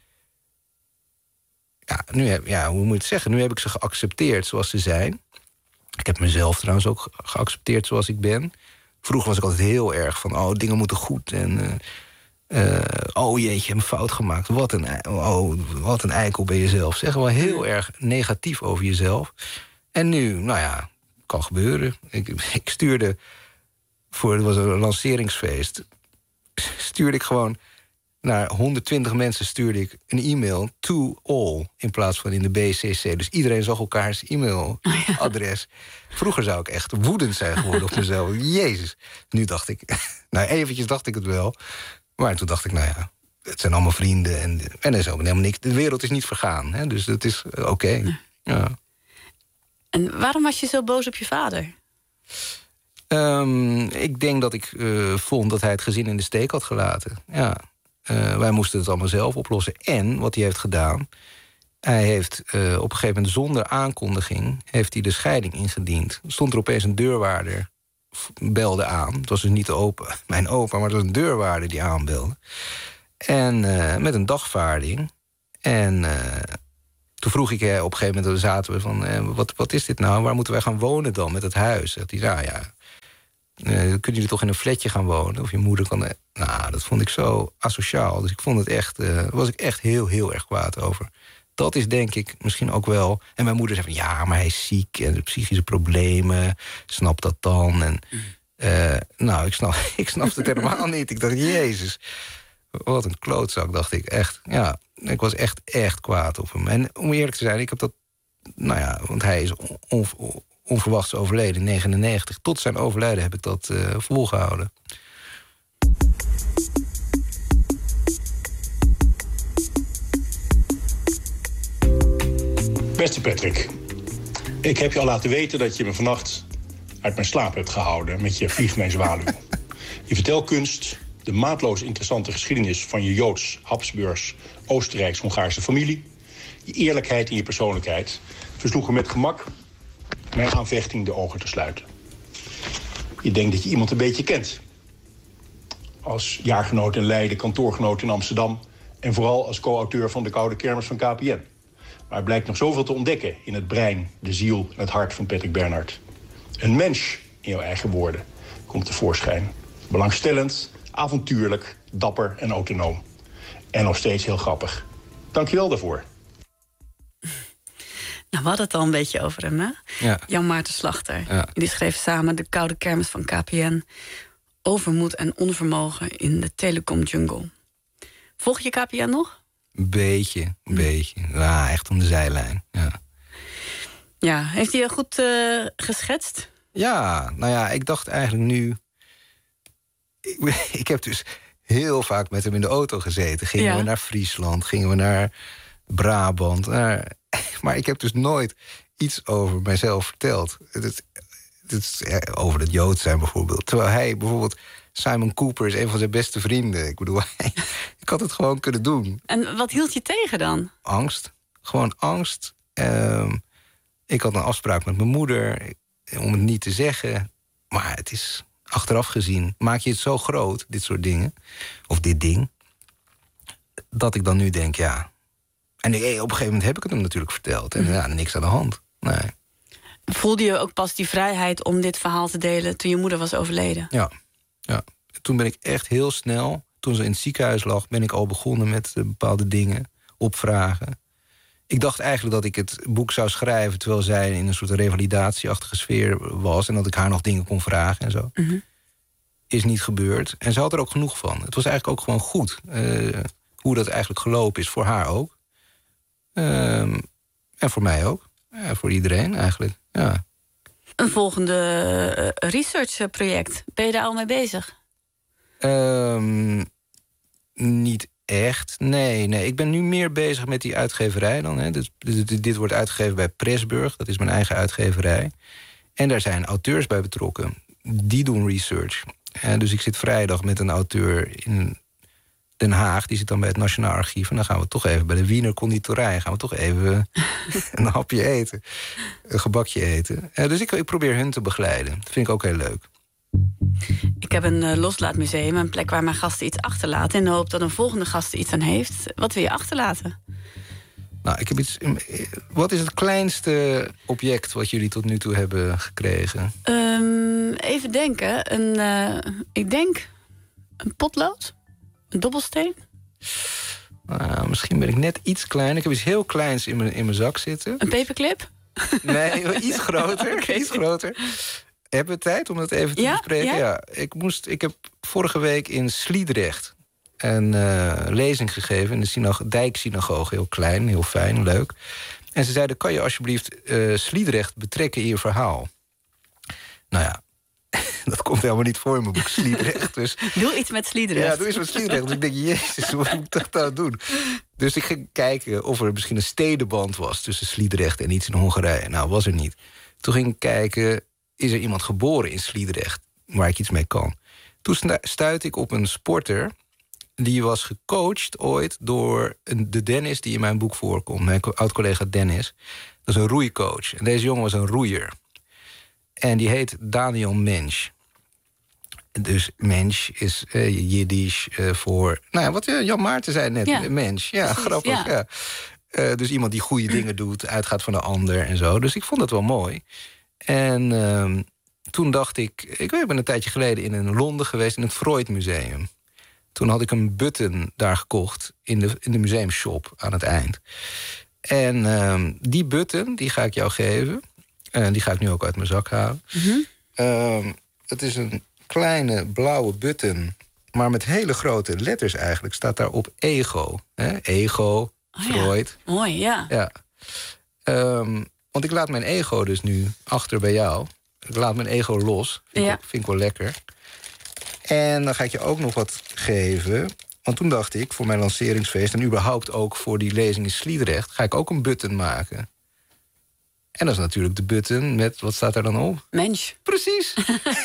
Ja, nu heb, ja, hoe moet je het zeggen? Nu heb ik ze geaccepteerd zoals ze zijn. Ik heb mezelf trouwens ook geaccepteerd zoals ik ben. Vroeger was ik altijd heel erg van, oh, dingen moeten goed en... Uh, Uh, oh jeetje, je hebt een fout gemaakt. Wat een, oh, wat een eikel ben je zelf. Zeg wel heel erg negatief over jezelf. En nu, nou ja, kan gebeuren. Ik, ik stuurde, voor het was een lanceringsfeest, stuurde ik gewoon naar honderdtwintig mensen stuurde ik een e-mail to all in plaats van in de B C C. Dus iedereen zag elkaars e-mailadres. Vroeger zou ik echt woedend zijn geworden op mezelf. Jezus. Nu dacht ik, nou eventjes dacht ik het wel. Maar toen dacht ik, nou ja, het zijn allemaal vrienden. En, en er is ook helemaal niks. De wereld is niet vergaan. Hè, dus dat is oké. Okay. Ja. En waarom was je zo boos op je vader? Um, ik denk dat ik uh, vond dat hij het gezin in de steek had gelaten. Ja. Uh, wij moesten het allemaal zelf oplossen. En wat hij heeft gedaan... hij heeft uh, op een gegeven moment zonder aankondiging... heeft hij de scheiding ingediend. Er stond er opeens een deurwaarder... belde aan. Het was dus niet de opa, mijn opa, maar het was een deurwaarder die aanbelde. En uh, met een dagvaarding. En uh, toen vroeg ik, uh, op een gegeven moment zaten we van... Uh, wat, wat is dit nou? Waar moeten wij gaan wonen dan met het huis? Dat hij zei, nou ja, uh, kunnen jullie toch in een flatje gaan wonen? Of je moeder kan... Uh, nou, dat vond ik zo asociaal. Dus ik vond het echt, uh, daar was ik echt heel, heel erg kwaad over. Dat is denk ik misschien ook wel... En mijn moeder zei van, ja, maar hij is ziek... en psychische problemen, snap dat dan? En, uh, nou, ik, snap, ik snapte het helemaal niet. Ik dacht, jezus, wat een klootzak, dacht ik. Echt, ja, ik was echt, echt kwaad op hem. En om eerlijk te zijn, ik heb dat... Nou ja, want hij is on, on, onverwachts overleden in negenennegentig. Tot zijn overlijden heb ik dat uh, volgehouden. Beste Patrick, ik heb je al laten weten dat je me vannacht uit mijn slaap hebt gehouden met je Vlieg mijn zwaluw. Je vertelkunst, de maatloos interessante geschiedenis van je Joods, Habsburgs, Oostenrijks-Hongaarse familie, je eerlijkheid en je persoonlijkheid versloegen met gemak mijn aanvechting de ogen te sluiten. Je denkt dat je iemand een beetje kent. Als jaargenoot in Leiden, kantoorgenoot in Amsterdam en vooral als co-auteur van de Koude Kermis van K P N. Maar er blijkt nog zoveel te ontdekken in het brein, de ziel en het hart van Patrick Bernhard. Een mens, in jouw eigen woorden, komt tevoorschijn. Belangstellend, avontuurlijk, dapper en autonoom. En nog steeds heel grappig. Dank je wel daarvoor. Nou, we hadden het al een beetje over hem, hè? Ja. Jan Maarten Slachter. Ja. Die schreef samen De Koude Kermis van K P N. Overmoed en onvermogen in de telecom-jungle. Volg je K P N nog? Een beetje, een hm. beetje. Ja, echt om de zijlijn, ja. Ja, heeft hij goed uh, geschetst? Ja, nou ja, ik dacht eigenlijk nu... Ik, ik heb dus heel vaak met hem in de auto gezeten. Gingen ja. we naar Friesland, gingen we naar Brabant. Naar, maar ik heb dus nooit iets over mijzelf verteld. Het, het, het, over het Jood zijn bijvoorbeeld. Terwijl hij bijvoorbeeld... Simon Cooper is een van zijn beste vrienden. Ik bedoel, ik had het gewoon kunnen doen. En wat hield je tegen dan? Angst. Gewoon angst. Uh, ik had een afspraak met mijn moeder om het niet te zeggen. Maar het is achteraf gezien... maak je het zo groot, dit soort dingen. Of dit ding. Dat ik dan nu denk, ja... En op een gegeven moment heb ik het hem natuurlijk verteld. En ja, niks aan de hand. Nee. Voelde je ook pas die vrijheid om dit verhaal te delen... toen je moeder was overleden? Ja. Ja, toen ben ik echt heel snel, toen ze in het ziekenhuis lag... ben ik al begonnen met uh, bepaalde dingen, opvragen. Ik dacht eigenlijk dat ik het boek zou schrijven... terwijl zij in een soort revalidatieachtige sfeer was... en dat ik haar nog dingen kon vragen en zo. Mm-hmm. Is niet gebeurd. En ze had er ook genoeg van. Het was eigenlijk ook gewoon goed. Uh, hoe dat eigenlijk gelopen is, voor haar ook. Uh, en voor mij ook. Ja, voor iedereen eigenlijk, ja. Een volgende uh, researchproject. Ben je daar al mee bezig? Um, niet echt. Nee, nee. Ik ben nu meer bezig met die uitgeverij dan. Hè. Dit, dit, dit wordt uitgegeven bij Pressburg. Dat is mijn eigen uitgeverij. En daar zijn auteurs bij betrokken. Die doen research. En dus ik zit vrijdag met een auteur in Den Haag. Die zit dan bij het Nationaal Archief. En dan gaan we toch even bij de Wiener Conditorij... gaan we toch even een hapje eten. Een gebakje eten. Uh, dus ik, ik probeer hun te begeleiden. Dat vind ik ook heel leuk. Ik heb een uh, loslaatmuseum, een plek waar mijn gasten iets achterlaten... in de hoop dat een volgende gast er iets aan heeft. Wat wil je achterlaten? Nou, ik heb iets... Wat is het kleinste object wat jullie tot nu toe hebben gekregen? Um, even denken. Een, uh, ik denk een potlood. Een dobbelsteen? Nou, misschien ben ik net iets kleiner. Ik heb iets heel kleins in mijn, in mijn zak zitten. Een paperclip? Nee, iets groter. Okay. Iets groter. Hebben we tijd om dat even te ja? bespreken? Ja. ja. Ik, moest, ik heb vorige week in Sliedrecht een uh, lezing gegeven... in de synag- Dijksynagoge. Heel klein, heel fijn, leuk. En ze zeiden, kan je alsjeblieft uh, Sliedrecht betrekken in je verhaal? Nou ja, dat komt helemaal niet voor in mijn boek Sliedrecht. Dus... Doe iets met Sliedrecht. Ja, doe iets met Sliedrecht. Dus ik denk, jezus, wat moet ik dat nou doen? Dus ik ging kijken of er misschien een stedenband was... tussen Sliedrecht en iets in Hongarije. Nou, was er niet. Toen ging ik kijken, is er iemand geboren in Sliedrecht... waar ik iets mee kan? Toen stuitte ik op een sporter... die was gecoacht ooit door de Dennis die in mijn boek voorkomt. Mijn oud-collega Dennis. Dat is een roeicoach. En deze jongen was een roeier. En die heet Daniel Mensch. Dus Mensch is uh, Jiddisch uh, voor... Nou ja, wat uh, Jan Maarten zei net. Ja. Mensch, ja, precies, grappig. Ja. Ja. Uh, dus iemand die goede dingen doet, uitgaat van de ander en zo. Dus ik vond dat wel mooi. En uh, toen dacht ik... Ik ben een tijdje geleden in een Londen geweest... in het Freud Museum. Toen had ik een button daar gekocht... in de, in de museumshop aan het eind. En uh, die button, die ga ik jou geven... En die ga ik nu ook uit mijn zak halen. Mm-hmm. Uh, het is een kleine blauwe button... maar met hele grote letters eigenlijk... staat daarop ego. Hè? Ego, oh, Freud. Ja. Mooi, ja. ja. Um, want ik laat mijn ego dus nu achter bij jou. Ik laat mijn ego los. Vind, ja. ik, vind ik wel lekker. En dan ga ik je ook nog wat geven. Want toen dacht ik, voor mijn lanceringsfeest... en überhaupt ook voor die lezing in Sliedrecht... ga ik ook een button maken... En dat is natuurlijk de button met, wat staat er dan op? Mensch. Precies.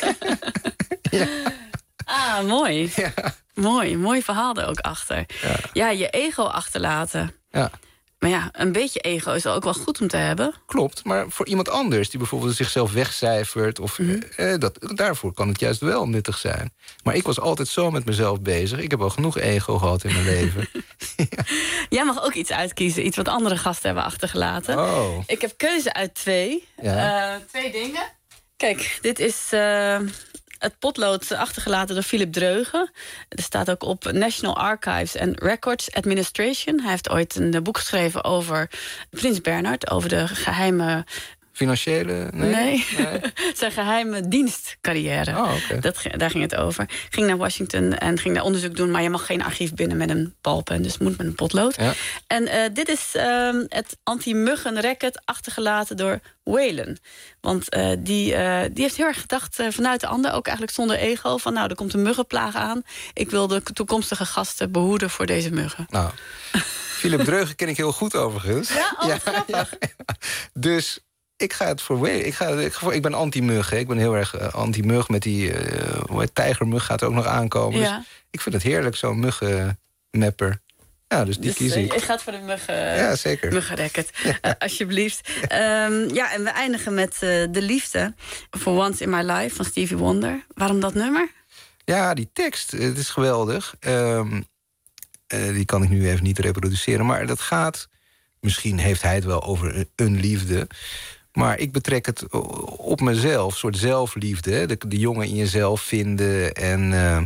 ja. Ah, mooi. Ja. Mooi, mooi verhaal er ook achter. Ja, ja je ego achterlaten. Ja. Maar ja, een beetje ego is ook wel goed om te hebben. Klopt, maar voor iemand anders die bijvoorbeeld zichzelf wegcijfert... of mm-hmm. eh, dat, daarvoor kan het juist wel nuttig zijn. Maar ik was altijd zo met mezelf bezig. Ik heb al genoeg ego gehad in mijn leven. ja. Jij mag ook iets uitkiezen, iets wat andere gasten hebben achtergelaten. Oh. Ik heb keuze uit twee. Ja. Uh, twee dingen. Kijk, dit is... Uh, het potlood achtergelaten door Philip Dreugen. Er staat ook op National Archives and Records Administration. Hij heeft ooit een boek geschreven over Prins Bernhard... over de geheime Financiële? Nee. nee. nee. Zijn geheime dienstcarrière. Oh, okay. Dat, daar ging het over. Ging naar Washington en ging daar onderzoek doen, maar je mag geen archief binnen met een balpen, dus het moet met een potlood. Ja. En uh, dit is uh, het anti-muggen-racket achtergelaten door Whalen. Want uh, die, uh, die heeft heel erg gedacht uh, vanuit de ander, ook eigenlijk zonder ego, van nou, er komt een muggenplaag aan. Ik wil de toekomstige gasten behoeden voor deze muggen. Nou, Philip Dreugen ken ik heel goed overigens. Ja, oh, ja, grappig. Ja, ja. Dus ik ga het voor Whalen. Ik, ga, ik, ga voor, ik ben anti-mug. Hè. Ik ben heel erg uh, anti-mug. Met die uh, tijgermug gaat er ook nog aankomen. Ja. Dus ik vind het heerlijk, zo'n muggenmapper. Ja, dus die dus, kies ik. Je gaat voor de muggen, ja, zeker. muggenracket, ja. uh, alsjeblieft. Um, ja, en we eindigen met uh, De Liefde. For Once in My Life van Stevie Wonder. Waarom dat nummer? Ja, die tekst, het is geweldig. Um, uh, die kan ik nu even niet reproduceren. Maar dat gaat, misschien heeft hij het wel over een liefde. Maar ik betrek het op mezelf, een soort zelfliefde. De, de jongen in jezelf vinden. En uh,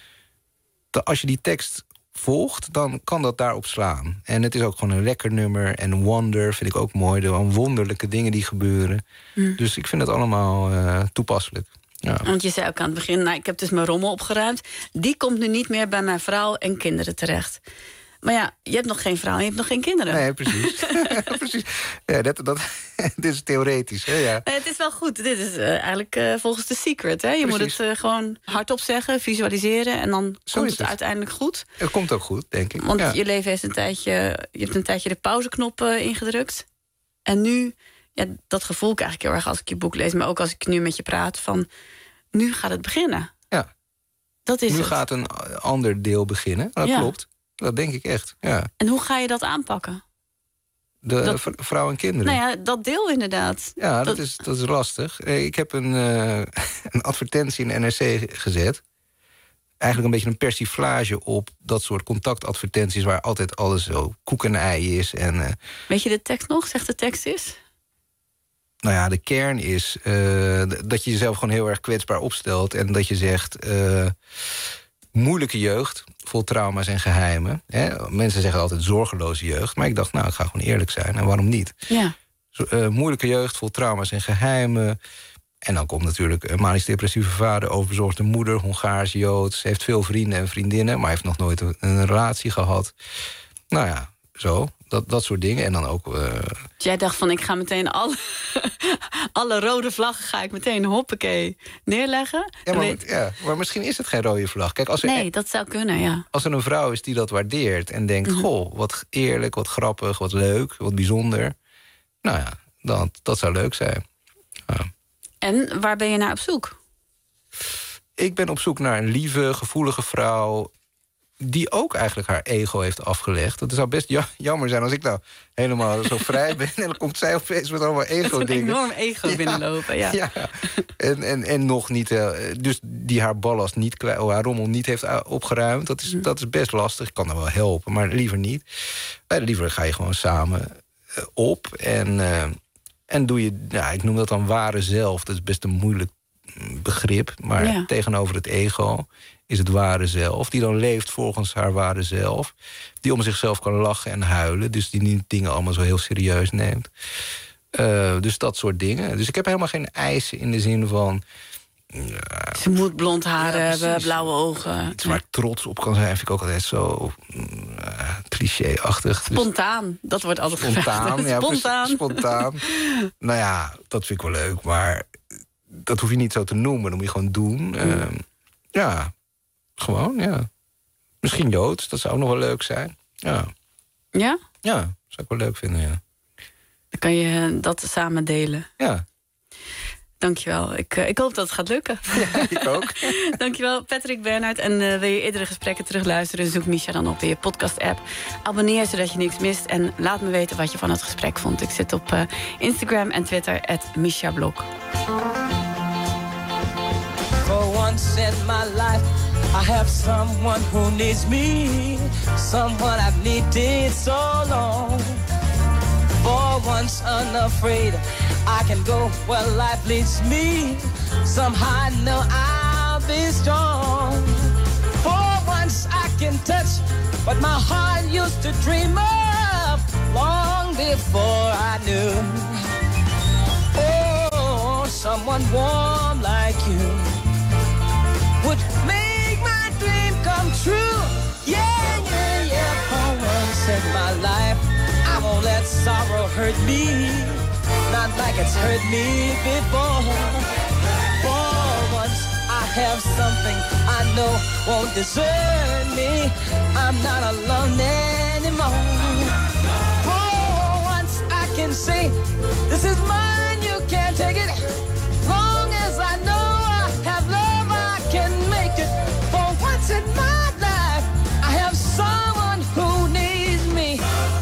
de, als je die tekst volgt, dan kan dat daarop slaan. En het is ook gewoon een lekker nummer. En Wonder vind ik ook mooi. De wonderlijke dingen die gebeuren. Mm. Dus ik vind het allemaal uh, toepasselijk. Ja. Want je zei ook aan het begin, nou, ik heb dus mijn rommel opgeruimd. Die komt nu niet meer bij mijn vrouw en kinderen terecht. Maar ja, je hebt nog geen vrouw en je hebt nog geen kinderen. Nee, precies. precies. Ja, dat, dat, dit is theoretisch. Hè, ja. Nee, het is wel goed. Dit is uh, eigenlijk uh, volgens de secret. Hè? Je precies. moet het uh, gewoon hardop zeggen, visualiseren. En dan Zo komt het, het uiteindelijk goed. Het komt ook goed, denk ik. Want ja. je leven heeft een tijdje, je hebt een tijdje de pauzeknop uh, ingedrukt. En nu, ja, dat gevoel ik eigenlijk heel erg als ik je boek lees. Maar ook als ik nu met je praat van, nu gaat het beginnen. Ja. Dat is nu het. gaat een ander deel beginnen. Dat ja. klopt. Dat denk ik echt, ja. En hoe ga je dat aanpakken? De dat, vrouw en kinderen? Nou ja, dat deel inderdaad. Ja, dat, dat, is, dat is lastig. Ik heb een, uh, een advertentie in N R C gezet. Eigenlijk een beetje een persiflage op dat soort contactadvertenties waar altijd alles zo koek en ei is. En, uh, weet je de tekst nog? Zegt de tekst is? Nou ja, de kern is uh, dat je jezelf gewoon heel erg kwetsbaar opstelt. En dat je zegt, Uh, moeilijke jeugd, vol trauma's en geheimen. Hè? Mensen zeggen altijd zorgeloze jeugd. Maar ik dacht, nou, ik ga gewoon eerlijk zijn. En waarom niet? Ja. Zo, uh, moeilijke jeugd, vol trauma's en geheimen. En dan komt natuurlijk een manisch-depressieve vader, overbezorgde moeder, Hongaars, Joods. Heeft veel vrienden en vriendinnen, maar heeft nog nooit een, een relatie gehad. Nou ja, zo. Dat, dat soort dingen. En dan ook Uh... Jij dacht van, ik ga meteen alle, alle rode vlaggen ga ik meteen hoppakee neerleggen. Ja maar, weet... ja, maar misschien is het geen rode vlag. Kijk, als er, nee, dat zou kunnen, ja. Als er een vrouw is die dat waardeert en denkt, mm-hmm. goh, wat eerlijk, wat grappig, wat leuk, wat bijzonder. Nou ja, dan, dat zou leuk zijn. Ja. En waar ben je naar op zoek? Ik ben op zoek naar een lieve, gevoelige vrouw die ook eigenlijk haar ego heeft afgelegd. Dat zou best jammer zijn als ik nou helemaal zo vrij ben en dan komt zij opeens met allemaal ego-dingen. Een enorm ego ja. binnenlopen, ja. ja. En, en, en nog niet, uh, dus die haar ballast niet kwijt, oh, haar rommel niet heeft opgeruimd. Dat is, mm. dat is best lastig. Ik kan haar wel helpen, maar liever niet. Uh, liever ga je gewoon samen uh, op en, uh, en doe je, nou, ik noem dat dan ware zelf. Dat is best een moeilijk begrip, maar ja. tegenover het ego is het ware zelf, die dan leeft volgens haar ware zelf, die om zichzelf kan lachen en huilen, dus die niet dingen allemaal zo heel serieus neemt. Uh, dus dat soort dingen. Dus ik heb helemaal geen eisen in de zin van Uh, Ze moet blond haar ja, hebben, blauwe ogen. Iets waar ik trots op kan zijn, vind ik ook altijd zo uh, cliché-achtig. Spontaan, dus, dat wordt altijd spontaan, gevraagd. Ja, spontaan. spontaan. Nou ja, dat vind ik wel leuk, maar dat hoef je niet zo te noemen. Dat moet je gewoon doen. Uh, ja, gewoon, ja. Misschien Joods, dat zou ook nog wel leuk zijn. Ja? Ja, ja zou ik wel leuk vinden, ja. Dan kan je dat samen delen. Ja. Dankjewel. Ik, uh, ik hoop dat het gaat lukken. Ja, ik ook. Dankjewel, Patrick Bernhard. En uh, wil je eerdere gesprekken terugluisteren, zoek Misha dan op in je podcast-app. Abonneer zodat je niks mist. En laat me weten wat je van het gesprek vond. Ik zit op uh, Instagram en Twitter, at Misha Blok. For once in my life, I have someone who needs me. Someone I've needed so long. For once unafraid, I can go where life leads me. Somehow I know I'll be strong. For once I can touch what my heart used to dream of long before I knew. Oh, someone warm like you would make my dream come true. Yeah, yeah, yeah. For once in my life, I won't let sorrow hurt me, not like it's hurt me before. For once I have something I know won't desert me. I'm not alone anymore. For once I can say, this is mine, you can't take it. Long as I know I have love, I can make it. For once in my life, I have someone who needs me.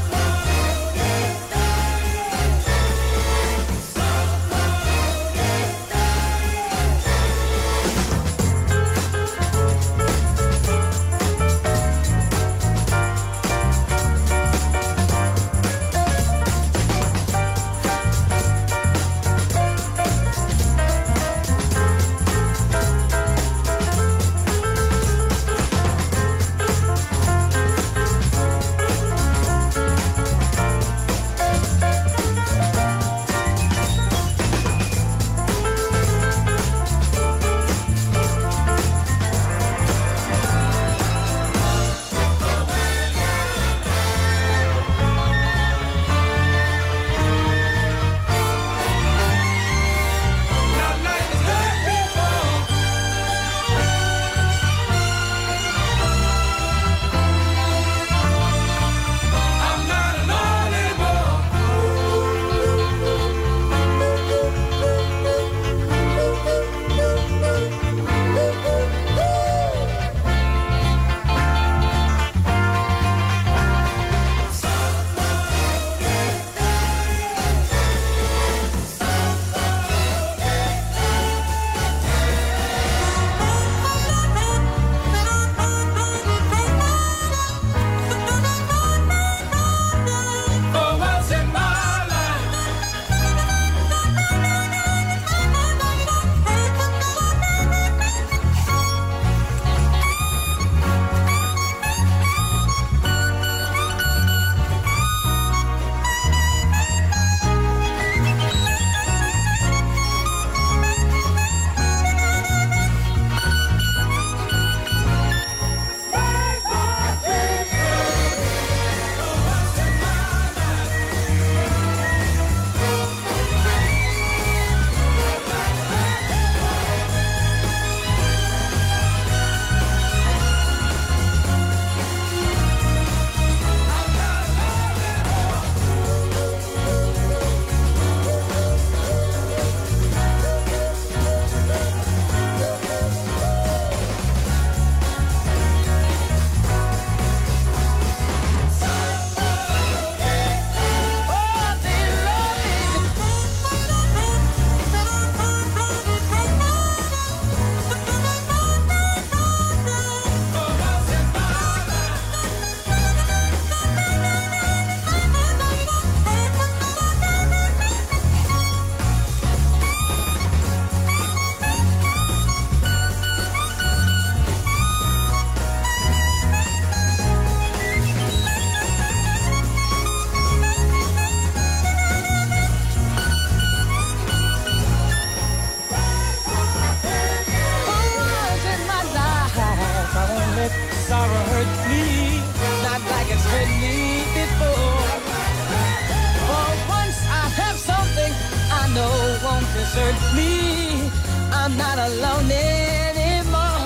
desert me. I'm not alone anymore.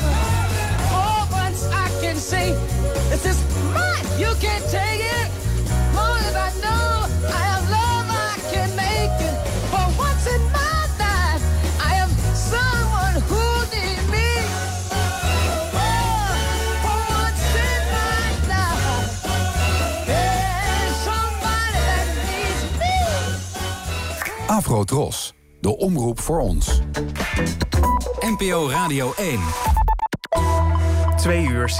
For once I can say, this is mine, you can't take it. Long as I know I have love, I can make it. For once in my life, I am someone who needs me. Oh, for once in my life, there's somebody that needs me. Afro-Tros, de omroep voor ons. N P O Radio één. Twee uur.